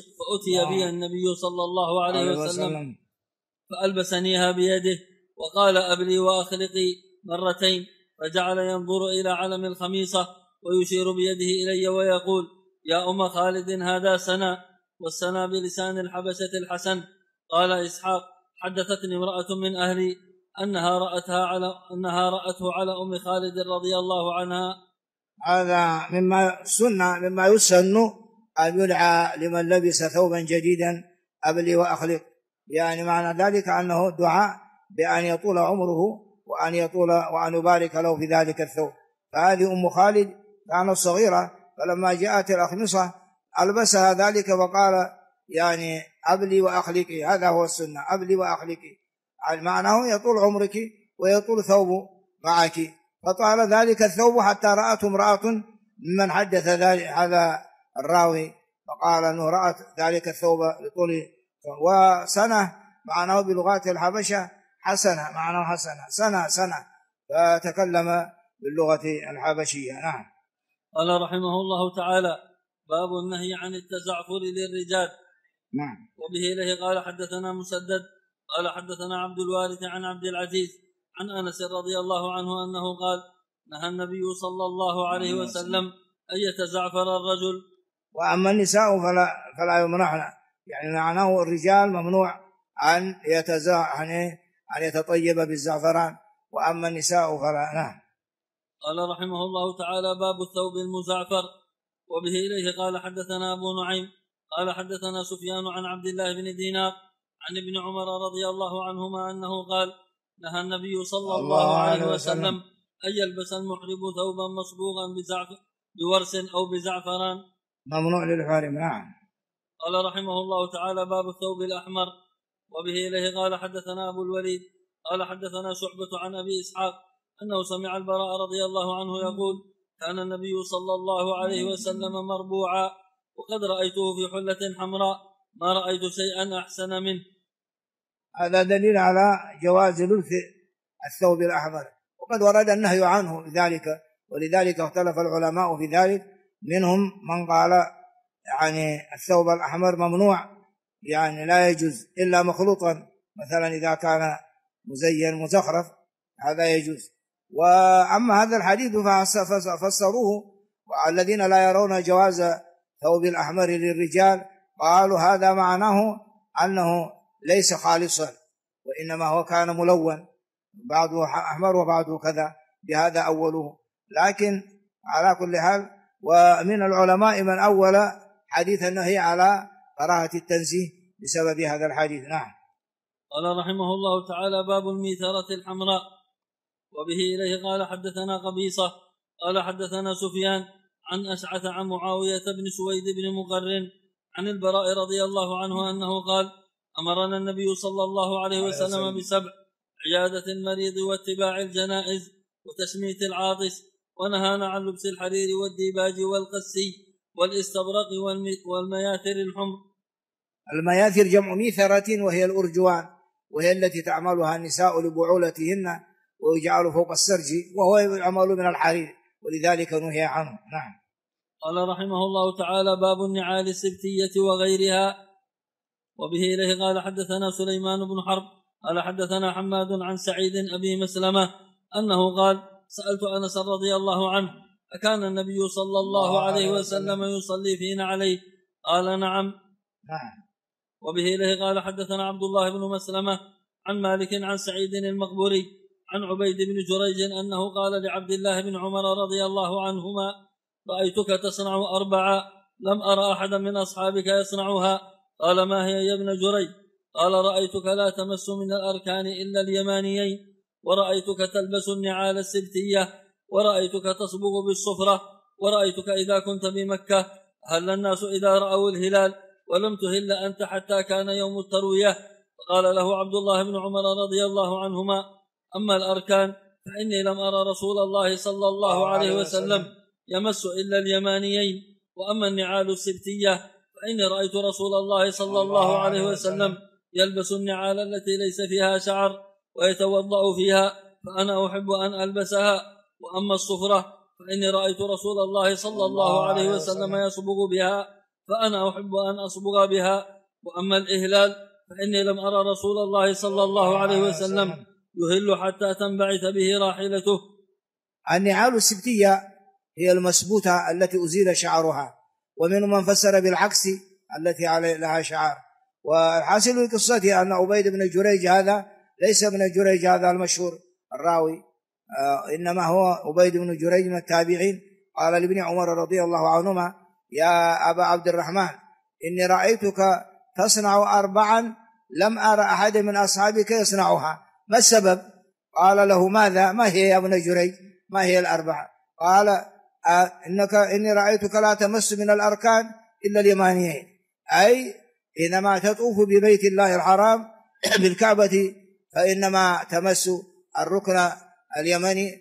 النبي صلى الله عليه وسلم فألبسنيها بيده وقال أبلي وأخلقي مرتين، فجعل ينظر إلى علم الخميصة ويشير بيده إلي ويقول يا أم خالد هذا سنا، والسنا بلسان الحبشة الحسن. قال إسحاق حدثتني امرأة من أهلي أنها رأته على أم خالد رضي الله عنها. هذا مما يسن أن يدعى لمن لبس ثوبا جديدا أبلي وأخلق، يعني معنى ذلك أنه دعاء بأن يطول عمره وأن يبارك له في ذلك الثوب. فهذه أم خالد كانت صغيرة، فلما جاءت الأخمصة ألبسها ذلك وقال يعني أبلي وأخلقي، هذا هو السنة، أبلي وأخلقي، معناه يطول عمرك ويطول ثوب معك. فطال ذلك الثوب حتى رأته امرأة ممن حدث ذلك هذا الراوي، فقال أنه رأت ذلك الثوب لطول، وسنة معناه بلغات الحبشة حسنة، معناه حسنة سنة، فتكلم باللغة الحبشية. نعم. قال رحمه الله تعالى باب النهي عن التزعفر للرجال. نعم. وبه إليه قال حدثنا مسدد قال حدثنا عبد الوارث عن عبد العزيز عن أنس رضي الله عنه أنه قال نهى النبي صلى الله عليه وسلم أن يتزعفر الرجل. وأما النساء فلا يمنعن، يعني معناه الرجال ممنوع أن يتطيب بالزعفران، وأما النساء فلا. نعم. قال رحمه الله تعالى باب الثوب المزعفر. وبه إليه قال حدثنا أبو نعيم قال حدثنا سفيان عن عبد الله بن دينار عن ابن عمر رضي الله عنهما أنه قال نهى النبي صلى الله عليه وسلم أن يلبس المحرم ثوبا مصبوغا بورس أو بزعفران ممنوع للحارم. نعم. قال رحمه الله تعالى باب الثوب الأحمر. وبه إليه قال حدثنا أبو الوليد قال حدثنا شعبة عن أبي إسحاق أنه سمع البراء رضي الله عنه يقول كان النبي صلى الله عليه وسلم مربوعا وقد رأيته في حلة حمراء ما رأيت شيئا أحسن منه. هذا دليل على جواز لبس الثوب الأحمر، وقد ورد النهي عنه بذلك، ولذلك اختلف العلماء في ذلك، منهم من قال يعني الثوب الأحمر ممنوع، يعني لا يجوز إلا مخلوطا، مثلا إذا كان مزين مزخرف هذا يجوز. وأما هذا الحديث ففسروه، والذين لا يرون جواز ثوب الأحمر للرجال قالوا هذا معناه أنه ليس خالصا، وإنما هو كان ملون، بعضه أحمر وبعضه كذا، بهذا أوله. لكن على كل حال، ومن العلماء من أول حديث النهي على كراهة التنزيه بسبب هذا الحديث. نعم. قال رحمه الله تعالى باب الميثرة الحمراء. وبه إليه قال حدثنا قبيصة قال حدثنا سفيان عن أشعث عن معاوية بن سويد بن مقرن عن البراء رضي الله عنه أنه قال أمرنا النبي صلى الله عليه وسلم بسبع: عيادة المريض واتباع الجنائز وتشميت العاطس، ونهانا عن لبس الحرير والديباج والقسي والاستبرق والمياثر الحمر. المياثر جمع ميثرة، وهي الأرجوان، وهي التي تعملها النساء لبعولتهن ويجعل فوق السرج، وهو يعمل من الحرير، ولذلك نهي عنه. نعم. قال رحمه الله تعالى باب النعال السبتية وغيرها. وبه إليه قال حدثنا سليمان بن حرب قال حدثنا حماد عن سعيد أبي مسلمة أنه قال سألت أنس رضي الله عنه أكان النبي صلى الله عليه وسلم يصلي فينا عليه؟ قال نعم. وبه إليه قال حدثنا عبد الله بن مسلمة عن مالك عن سعيد المقبوري عن عبيد بن جريج أنه قال لعبد الله بن عمر رضي الله عنهما رأيتك تصنع 4 لم أرى أحدا من أصحابك يصنعها. قال ما هي يا ابن جريج؟ قال رأيتك لا تمس من الأركان إلا اليمانيين، ورأيتك تلبس النعال السبتية، ورأيتك تصبغ بالصفرة، ورأيتك إذا كنت بمكة هل الناس إذا رأوا الهلال ولم تهل أنت حتى كان يوم التروية. فقال له عبد الله بن عمر رضي الله عنهما أما الأركان فإني لم أرى رسول الله صلى الله عليه وسلم يمس إلا اليمانيين، وأما النعال السبتية فإني رأيت رسول الله صلى الله عليه وسلم يلبس النعال التي ليس فيها شعر ويتوضأ فيها، فأنا أحب أن ألبسها. وأما الصفرة فإني رأيت رسول الله صلى الله عليه وسلم يصبغ بها، فأنا أحب أن أصبغ بها. وأما الإهلال فإني لم أرى رسول الله صلى الله عليه وسلم يهل حتى تنبعث به راحلته. النعال السبتية هي المسبوتة التي أزيل شعرها، ومن من فسر بالعكس التي لها شعر. والحاصل في قصته أن عبيد بن جريج هذا ليس ابن جريج هذا المشهور الراوي، إنما هو عبيد بن جريج من التابعين. قال لابن عمر رضي الله عنهما يا أبا عبد الرحمن إني رأيتك تصنع 4 لم أرى أحد من أصحابك يصنعها، ما السبب؟ قال له ماذا؟ ما هي يا ابن جريج؟ ما هي 4؟ قال إني رأيتك لا تمس من الأركان إلا اليمانيين، أي إنما تطوف ببيت الله الحرام بالكعبة فإنما تمس الركن اليمني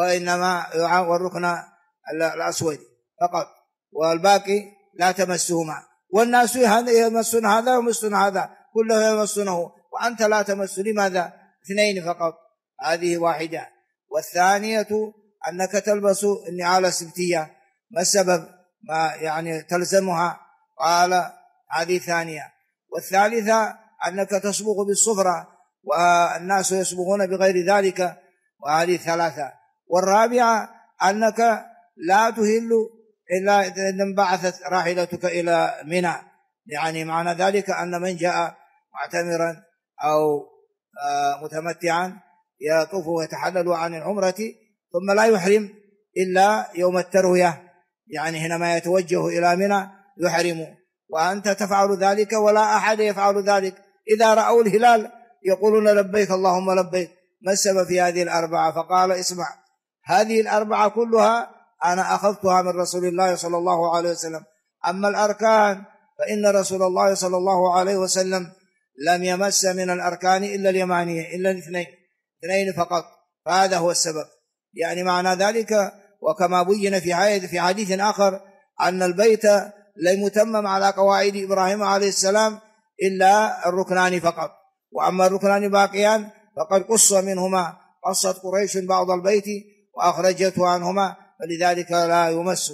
والركن الأسود فقط، والباقي لا تمسهما. والناس يمسون هذا ويمسون هذا، كله يمسونه وأنت لا تمس. لماذا؟ 2 فقط، هذه واحدة. والثانية أنك تلبس النعال السبتية، ما السبب؟ ما يعني تلزمها؟ قال هذه ثانية. والثالثة أنك تصبغ بالصفرة، والناس يصبغون بغير ذلك، وهذه ثلاثة. والرابعة أنك لا تهل إلا إذا انبعثت راحلتك إلى منى، يعني معنى ذلك أن من جاء معتمرا أو متمتعا يطوف ويتحلل عن العمرة ثم لا يحرم إلا يوم التروية، يعني حينما يتوجه إلى منى يحرم، وأنت تفعل ذلك ولا أحد يفعل ذلك. إذا رأوا الهلال يقولون لبيك اللهم لبيك. ما السبب في هذه الأربعة؟ فقال اسمع، هذه الأربعة كلها أنا أخذتها من رسول الله صلى الله عليه وسلم. أما الأركان فإن رسول الله صلى الله عليه وسلم لم يمس من الأركان إلا اليمانية، إلا اثنين فقط، فهذا هو السبب. يعني معنى ذلك، وكما بين في حديث آخر أن البيت لم يتمم على قواعد إبراهيم عليه السلام إلا الركنان فقط، وأما الركنان باقيان فقد قص منهما قصت قريش بعض البيت وأخرجته عنهما، فلذلك لا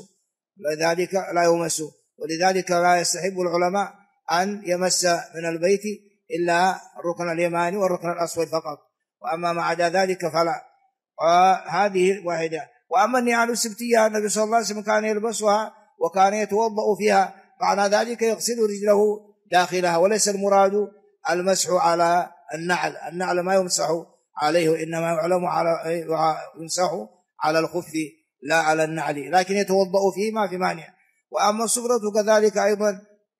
يمس، ولذلك لا يستحب العلماء أن يمس من البيت إلا الركن اليماني والركن الأسود فقط، وأما ما عدا ذلك فلا. وهذه واحدة. وأما النعال السبتية النبي صلى الله عليه وسلم كان يلبسها وكان يتوضأ فيها، معنى ذلك يغسل رجله داخلها، وليس المراد المسح على النعل ما يمسح عليه، إنما يعلم يمسح على الخف لا على النعل، لكن يتوضأ فيه ما في مانع. وأما الصفرة كذلك أيضا،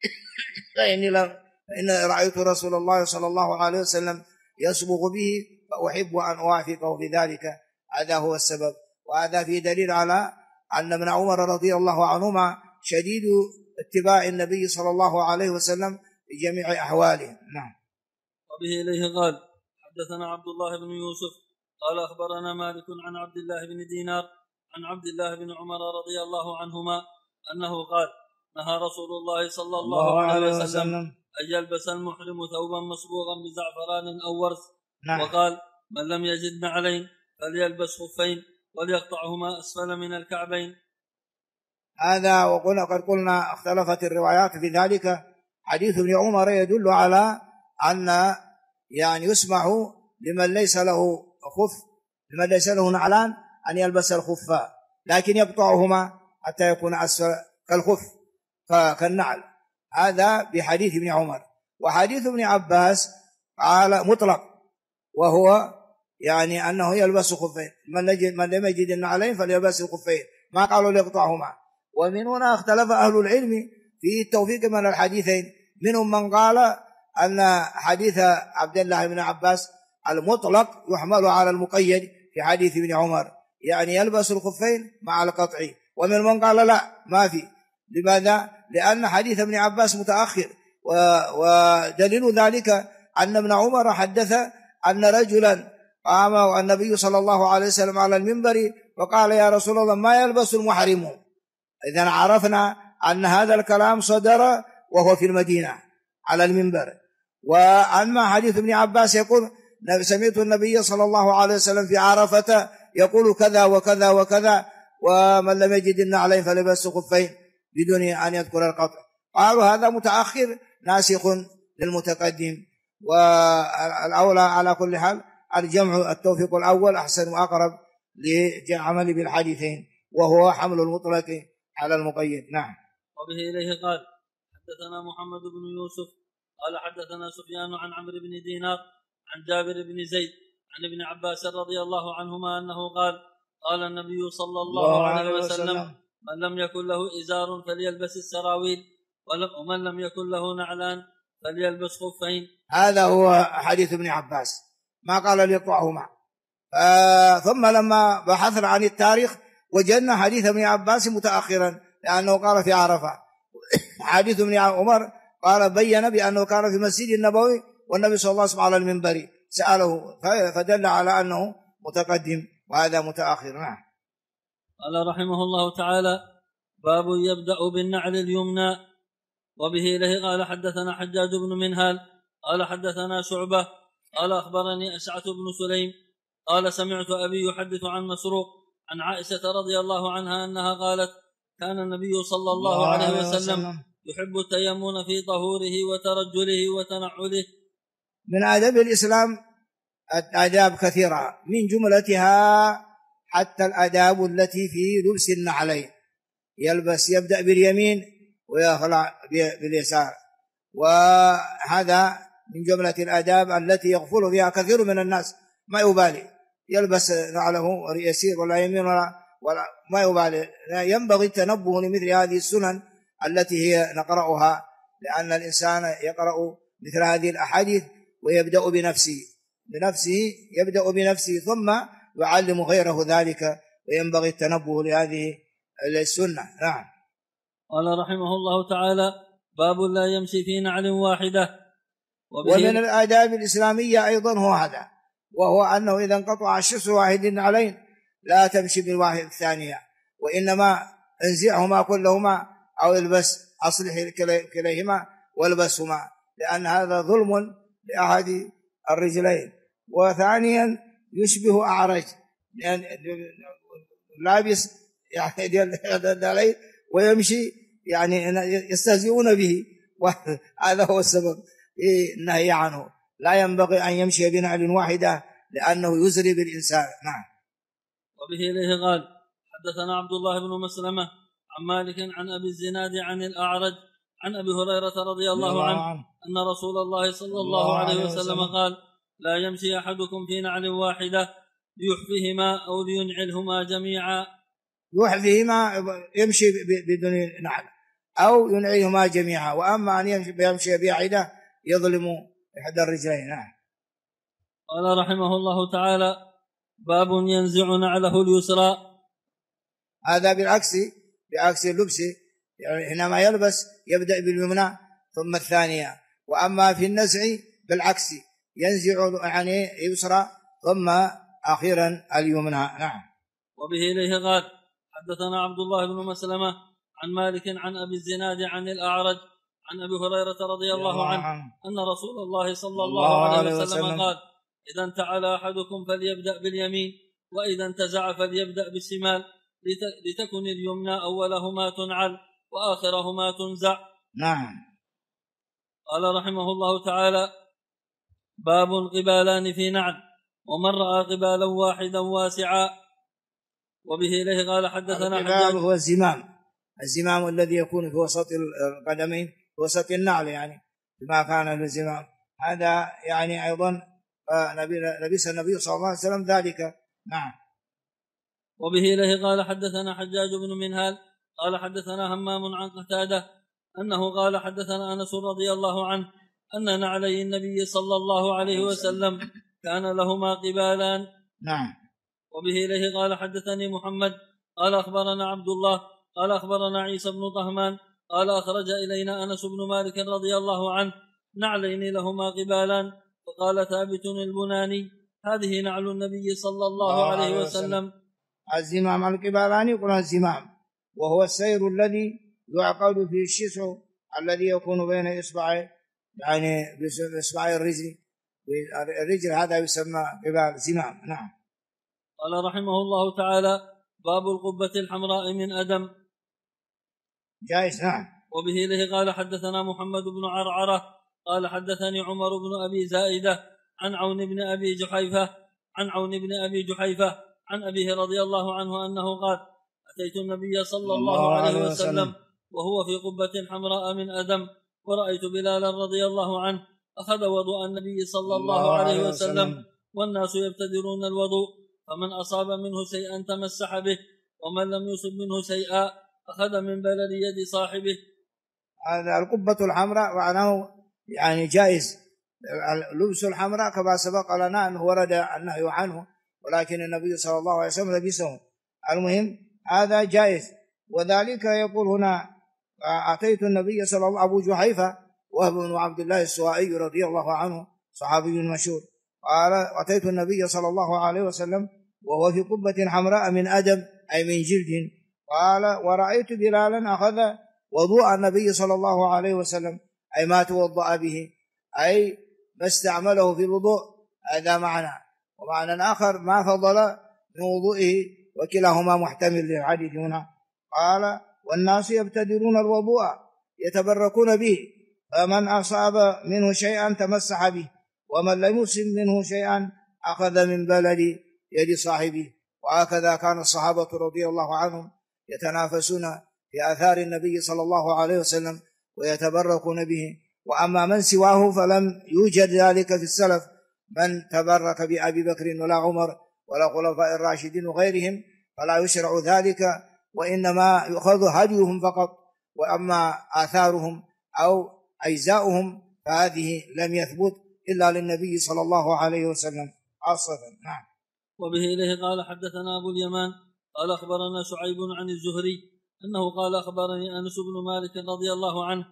فإن رأيت رسول الله صلى الله عليه وسلم يصبغ به فأحب أن أوافقه في ذلك، هذا هو السبب. وهذا في دليل على أن ابن عمر رضي الله عنهما شديد اتباع النبي صلى الله عليه وسلم في جميع أحواله. نعم. وبه إليه قال حدثنا عبد الله بن يوسف قال أخبرنا مالك عن عبد الله بن دينار عن عبد الله بن عمر رضي الله عنهما أنه قال نهى رسول الله صلى الله عليه وسلم أن يلبس المحرم ثوبا مصبوغا بزعفران أو ورث. نعم. وقال من لم يجد نعلين فليلبس خفين وليقطعهما أسفل من الكعبين. هذا قد قلنا اختلفت الروايات في ذلك. حديث ابن عمر يدل على أن يعني يسمح لمن ليس له نعلان أن يلبس الخفاء، لكن يقطعهما حتى يكون أسفل كالخف كالنعل. هذا بحديث ابن عمر. وحديث ابن عباس قال مطلق، وهو يعني أنه يلبس خفين، من لم يجد النعلين فليلبس الخفين، ما قالوا ليقطعهما. ومن هنا اختلف أهل العلم في التوفيق من الحديثين، منهم من قال أن حديث عبد الله بن عباس المطلق يحمل على المقيد في حديث ابن عمر، يعني يلبس الخفين مع القطع. ومن من قال لا ما في. لماذا؟ لأن حديث ابن عباس متأخر، ودليل ذلك أن ابن عمر حدث أن رجلا قام والنبي صلى الله عليه وسلم على المنبر وقال يا رسول الله ما يلبس المحرم. إذن عرفنا أن هذا الكلام صدر وهو في المدينة على المنبر. وأما حديث ابن عباس يقول سمعت النبي صلى الله عليه وسلم في عرفة يقول كذا وكذا وكذا، ومن لم يجد النعلين فليلبس خفين، بدون أن يذكر القطع. قالوا هذا متأخر ناسخ للمتقدم، والأولى على كل حال الجمع التوفيق الأول أحسن وأقرب للعمل بالحديثين، وهو حمل المطلق على المقيد. نعم. وبه إليه قال حدثنا محمد بن يوسف قال حدثنا سفيان عن عمرو بن دينار عن جابر بن زيد عن ابن عباس رضي الله عنهما أنه قال النبي صلى الله عليه وسلم من لم يكن له إزار فليلبس السراويل، ومن لم يكن له نعلان فليلبس خفين. هذا هو حديث ابن عباس، ما قال ليقطعهما. ثم لما بحثنا عن التاريخ وجدنا حديث ابن عباس متأخرا، لأنه قال في عرفة. حديث ابن عمر قال بين بأنه كان في مسجد النبوي والنبي صلى الله عليه وسلم على المنبر سأله، فدل على أنه متقدم وهذا متأخر. نعم. قال رحمه الله تعالى باب يبدأ بالنعل اليمنى. وبه إليه قال حدثنا حجاج بن منهال قال حدثنا شعبة قال أخبرني أشعث بن سليم قال سمعت أبي يحدث عن مسروق عن عائشة رضي الله عنها أنها قالت كان النبي صلى الله عليه وسلم يحب التيمم في طهوره وترجله وتنعله. من آداب الإسلام الآداب كثيرة، من جملتها حتى الآداب التي في لبس النعلين، يلبس يبدأ باليمين ويخلع باليسار، وهذا من جملة الآداب التي يغفل فيها كثير من الناس، ما يبالي يلبس نعله يسير ولا يمين ولا ما يبالي. ينبغي التنبه لمثل هذه السنن التي هي نقرأها، لأن الإنسان يقرأ مثل هذه الأحاديث ويبدأ بنفسه يبدأ بنفسه ثم يعلم غيره ذلك، وينبغي التنبه لهذه السنة. نعم. قال رحمه الله تعالى: باب لا يمشي في نعل واحدة. ومن الآداب الإسلامية أيضا هو هذا، وهو أنه إذا انقطع شخص واحد النعلين لا تمشي بالواحد الثانية، وإنما انزعهما كلهما أو البس أصلح كليهما والبسهما، لأن هذا ظلم لأحد الرجلين. وثانيا يشبه أعرج، يعني لابس يعني ويمشي يعني يستهزئون به، وهذا هو السبب النهي عنه. لا ينبغي أن يمشي بنعل واحدة لأنه يزري بالإنسان. نعم. وبه إليه قال: حدثنا عبد الله بن مسلمة عن مالك عن أبي الزناد عن الأعرج عن أبي هريرة رضي الله عنه أن رسول الله صلى الله عليه وسلم قال: لا يمشي أحدكم في نعل واحدة ليحفهما أو لينعلهما جميعا. يحفهما يمشي بدون نعل أو ينعلهما جميعا، وأما أن يمشي بواحدة يظلم إحدى الرجلين. نعم. قال رحمه الله تعالى: باب ينزع نعله اليسرى. هذا بعكس اللبس، يعني حينما يلبس يبدأ باليمنى ثم الثانية، وأما في النزع بالعكس ينزع يعني يسرى ثم أخيرا اليمنى. نعم. وبه إليه قال: حدثنا عبد الله بن مسلمة عن مالك عن أبي الزناد عن الأعرج عن أبي هريرة رضي الله عنه أن رسول الله صلى الله عليه وسلم قال: إذا انتعل أحدكم فليبدأ باليمين، وإذا انتزع فليبدأ بالشمال، لتكن اليمنى أولهما تنعل وآخرهما تنزع. نعم. قال رحمه الله تعالى: باب قبالان في نعل، ومن رأى قبالا واحدا واسعا. وبه إليه قال: حدثنا القبال هو الزمام الذي يكون في وسط القدمين في وسط النعل، يعني بما كان الزمام هذا يعني أيضا لبس النبي صلى الله عليه وسلم ذلك. نعم. وبه إليه قال: حدثنا حجاج بن منهال قال: حدثنا همام عن قتادة أنه قال: حدثنا أنس رضي الله عنه أن نعلي النبي صلى الله عليه وسلم كان لهما قبالان. نعم. وبه إليه قال: حدثني محمد قال: أخبرنا عبد الله قال: أخبرنا عيسى بن طهمان قال: أخرج إلينا أنس بن مالك رضي الله عنه نعلين لهما قبالان، فقال ثابت البناني: هذه نعل النبي صلى الله عليه وسلم. الزمام القبالان يقول الزمام، وهو السير الذي يعقد فيه الشسع الذي يكون بين إصبعي، يعني بإصبعي الرجل هذا يسمى قبال زمام. نعم. قال رحمه الله تعالى: باب القبة الحمراء من أدم. جائز. نعم. وبه إليه قال: حدثنا محمد بن عرعرة قال: حدثني عمر بن أبي زائدة عن عون بن أبي جحيفة عن أبيه رضي الله عنه أنه قال: أتيت النبي صلى الله عليه وسلم وهو في قبة حمراء من أدم، ورأيت بلالا رضي الله عنه أخذ وضوء النبي صلى الله عليه وسلم، والناس يبتدرون الوضوء، فمن أصاب منه شيئا تمسح به، ومن لم يصب منه شيئا أخذ من بلل يد صاحبه. هذا القبة الحمراء معناه يعني جائز لبس الحمراء، كما سبق لنا أنه ورد النهي عنه، ولكن النبي صلى الله عليه وسلم لبسه. المهم هذا جائز. وذلك يقول هنا: أتيت النبي صلى الله عليه وسلم، أبو جحيفة وهب بن عبد الله السوائي رضي الله عنه صحابي مشهور، قال: أتيت النبي صلى الله عليه وسلم وهو في قبة حمراء من أدم أي من جلد، قال: ورأيت بلالا أخذ وضوء النبي صلى الله عليه وسلم، أي ما توضأ به، أي ما استعمله في الوضوء. هذا معنى. ومعنى آخر ما فضل من وضوئه، وكلاهما محتمل للحديث هنا. قال: والناس يبتدرون الوضوء يتبركون به، فمن أصاب منه شيئا تمسح به، ومن لم يصب منه شيئا أخذ من بلد يد صاحبه. وهكذا كان الصحابة رضي الله عنهم يتنافسون في آثار النبي صلى الله عليه وسلم ويتبركون به. وأما من سواه فلم يوجد ذلك في السلف من تبرك بأبي بكر ولا عمر ولا خلفاء الراشدين وغيرهم، فلا يشرع ذلك، وإنما يؤخذ هديهم فقط. وأما آثارهم أو أجزاؤهم فهذه لم يثبت إلا للنبي صلى الله عليه وسلم خاصة. نعم. وبه إليه قال حدثنا أبو اليمان قال أخبرنا شعيب عن الزهري أنه قال أخبرني أنس بن مالك رضي الله عنه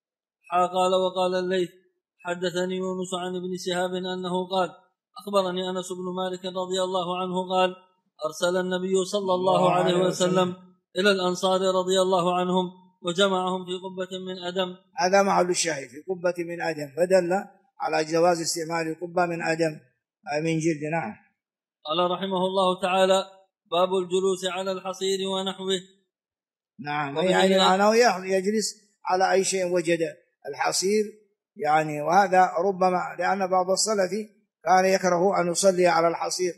قال وقال الليث حدثني يونس عن ابن شهاب أنه قال أخبرني أنس بن مالك رضي الله عنه قال أرسل النبي صلى الله عليه وسلم إلى الأنصار رضي الله عنهم وجمعهم في قبة من أدم. هذا محل الشاهد، في قبة من أدم، فدل على جواز استعمال القبة من أدم من جلد. نعم. قال رحمه الله تعالى باب الجلوس على الحصير ونحوه. نعم، يعني أنه يجلس على أي شيء وجد الحصير، يعني وهذا ربما لأن بعض السلف كان يكره أن يصلي على الحصير،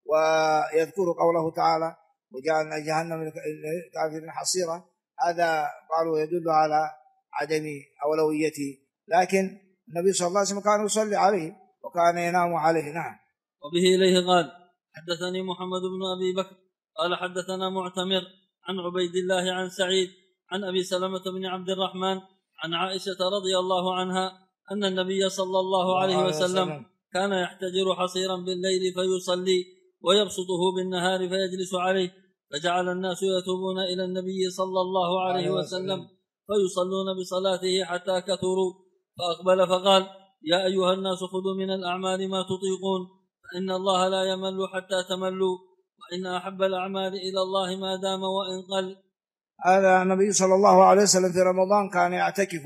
ويذكر قوله تعالى وجعلنا جهنم للكافرين حصيرا، هذا قالوا يدل على عدم أولويته، لكن النبي صلى الله عليه وسلم كان يصلي عليه وكان ينام عليه. نعم. وبه إليه قال حدثني محمد بن أبي بكر قال حدثنا معتمر عن عبيد الله عن سعيد عن أبي سلمة بن عبد الرحمن عن عائشة رضي الله عنها أن النبي صلى الله عليه وسلم كان يحتجر حصيرا بالليل فيصلي ويبسطه بالنهار فيجلس عليه، فجعل الناس يتوبون إلى النبي صلى الله عليه وسلم فيصلون بصلاته حتى كثروا، فأقبل فقال يا أيها الناس خذوا من الأعمال ما تطيقون فإن الله لا يمل حتى تملوا، وإن أحب الأعمال إلى الله ما دام وإن قل. هذا النبي صلى الله عليه وسلم في رمضان كان يعتكف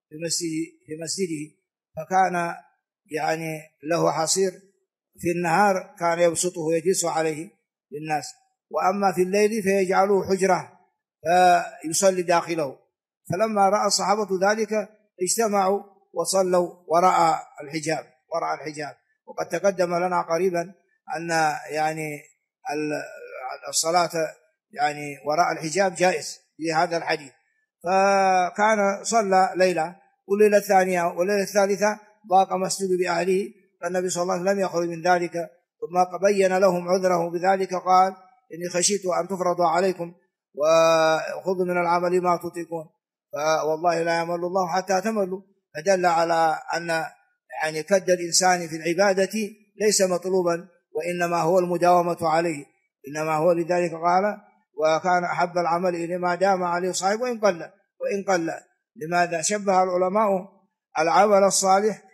في مسجده، فكان يعني له حصير في النهار كان يبسطه ويجلس عليه للناس، وأما في الليل فيجعله حجرة فيصلي داخله. فلما رأى الصحابة ذلك اجتمعوا وصلوا وراء الحجاب. وقد تقدم لنا قريبا أن يعني الصلاة يعني وراء الحجاب جائز في هذا الحديث. فكان صلى ليلة، والليلة الثانية والليلة الثالثة ضاق مسجد بأهله، فالنبي صلى الله عليه وسلم لم يخرج من ذلك، ثم بين لهم عذره بذلك، قال إني خشيت أن تفرض عليكم وخذوا من العمل ما تطيقون، فوالله لا يمل الله حتى تملوا. فدل على أن يعني كد الإنسان في العبادة ليس مطلوبا، وإنما هو المداومة عليه، إنما هو لذلك قال وكان أحب العمل إلى ما دام عليه صاحب وإن قل. لماذا شبه العلماء العمل الصالح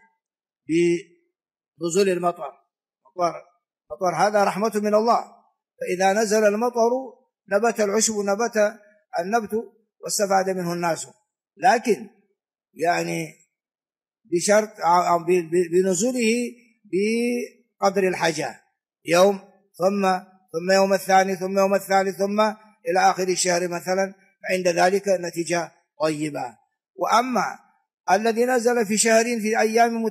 بنزول المطر؟ هذا رحمة من الله، فإذا نزل المطر نبت العشب نبت النبت واستفاد منه الناس، لكن يعني بشرط بنزوله بقدر الحاجة، يوم ثم يوم الثاني ثم يوم الثالث ثم إلى آخر الشهر مثلا، عند ذلك نتيجة طيبة. وأما الذي نزل في شهرين في أيام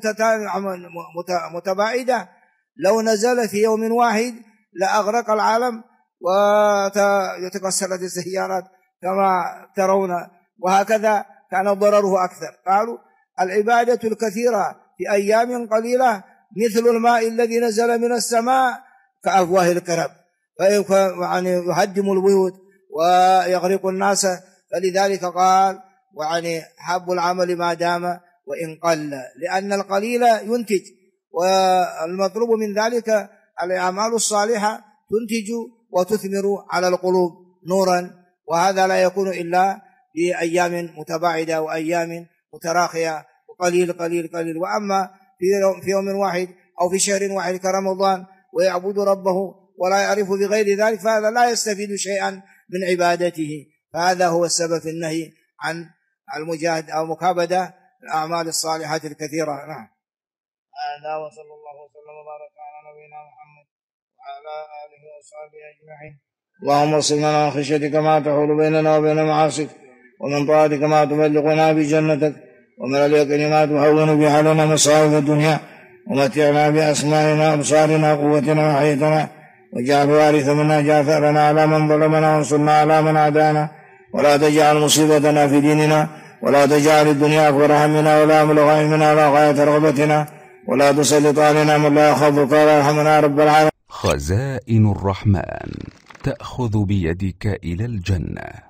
متباعدة لو نزل في يوم واحد لأغرق العالم ويتكسرت السيارات كما ترون، وهكذا كان ضرره أكثر. قالوا العبادة الكثيرة في أيام قليلة مثل الماء الذي نزل من السماء كأفواه الكرب، يعني يهدم البيوت ويغرق الناس. فلذلك قال وعني حب العمل ما دام وإن قل، لأن القليل ينتج، والمطلوب من ذلك الأعمال الصالحة تنتج وتثمر على القلوب نورا، وهذا لا يكون إلا بأيام متباعدة وأيام متراخية وقليل قليل قليل. وأما في يوم واحد أو في شهر واحد كرمضان ويعبد ربه ولا يعرف بغير ذلك، فهذا لا يستفيد شيئا من عبادته. فهذا هو السبب في النهي عن المجاهد أو مكابدة الأعمال الصالحة الكثيرة. نعم. هذا وصلى الله وسلم وبارك على نبينا محمد وعلى آله وصحبه أجمعين. اللهم اغفر لنا من خشيتك ما تحول بيننا وبين معاصيك، ومن طاعتك ما تبلغنا بجنتك، ومن اليقين ما تهون به علينا مصائب الدنيا، ومتعنا بأسمائنا وأبصارنا وقوتنا وحيتنا، واجعل الوارث منا، اجعل ثأرنا على من ظلمنا، وانصرنا على من عادانا، ولا تجعل مصيبتنا في ديننا، ولا تجعل الدنيا أكبر همنا ولا مبلغ علمنا ولا غاية رغبتنا، ولا تسلط علينا من لا يخافك ولا يرحمنا يا رب العالمين. خزائن الرحمن تأخذ بيدك إلى الجنة.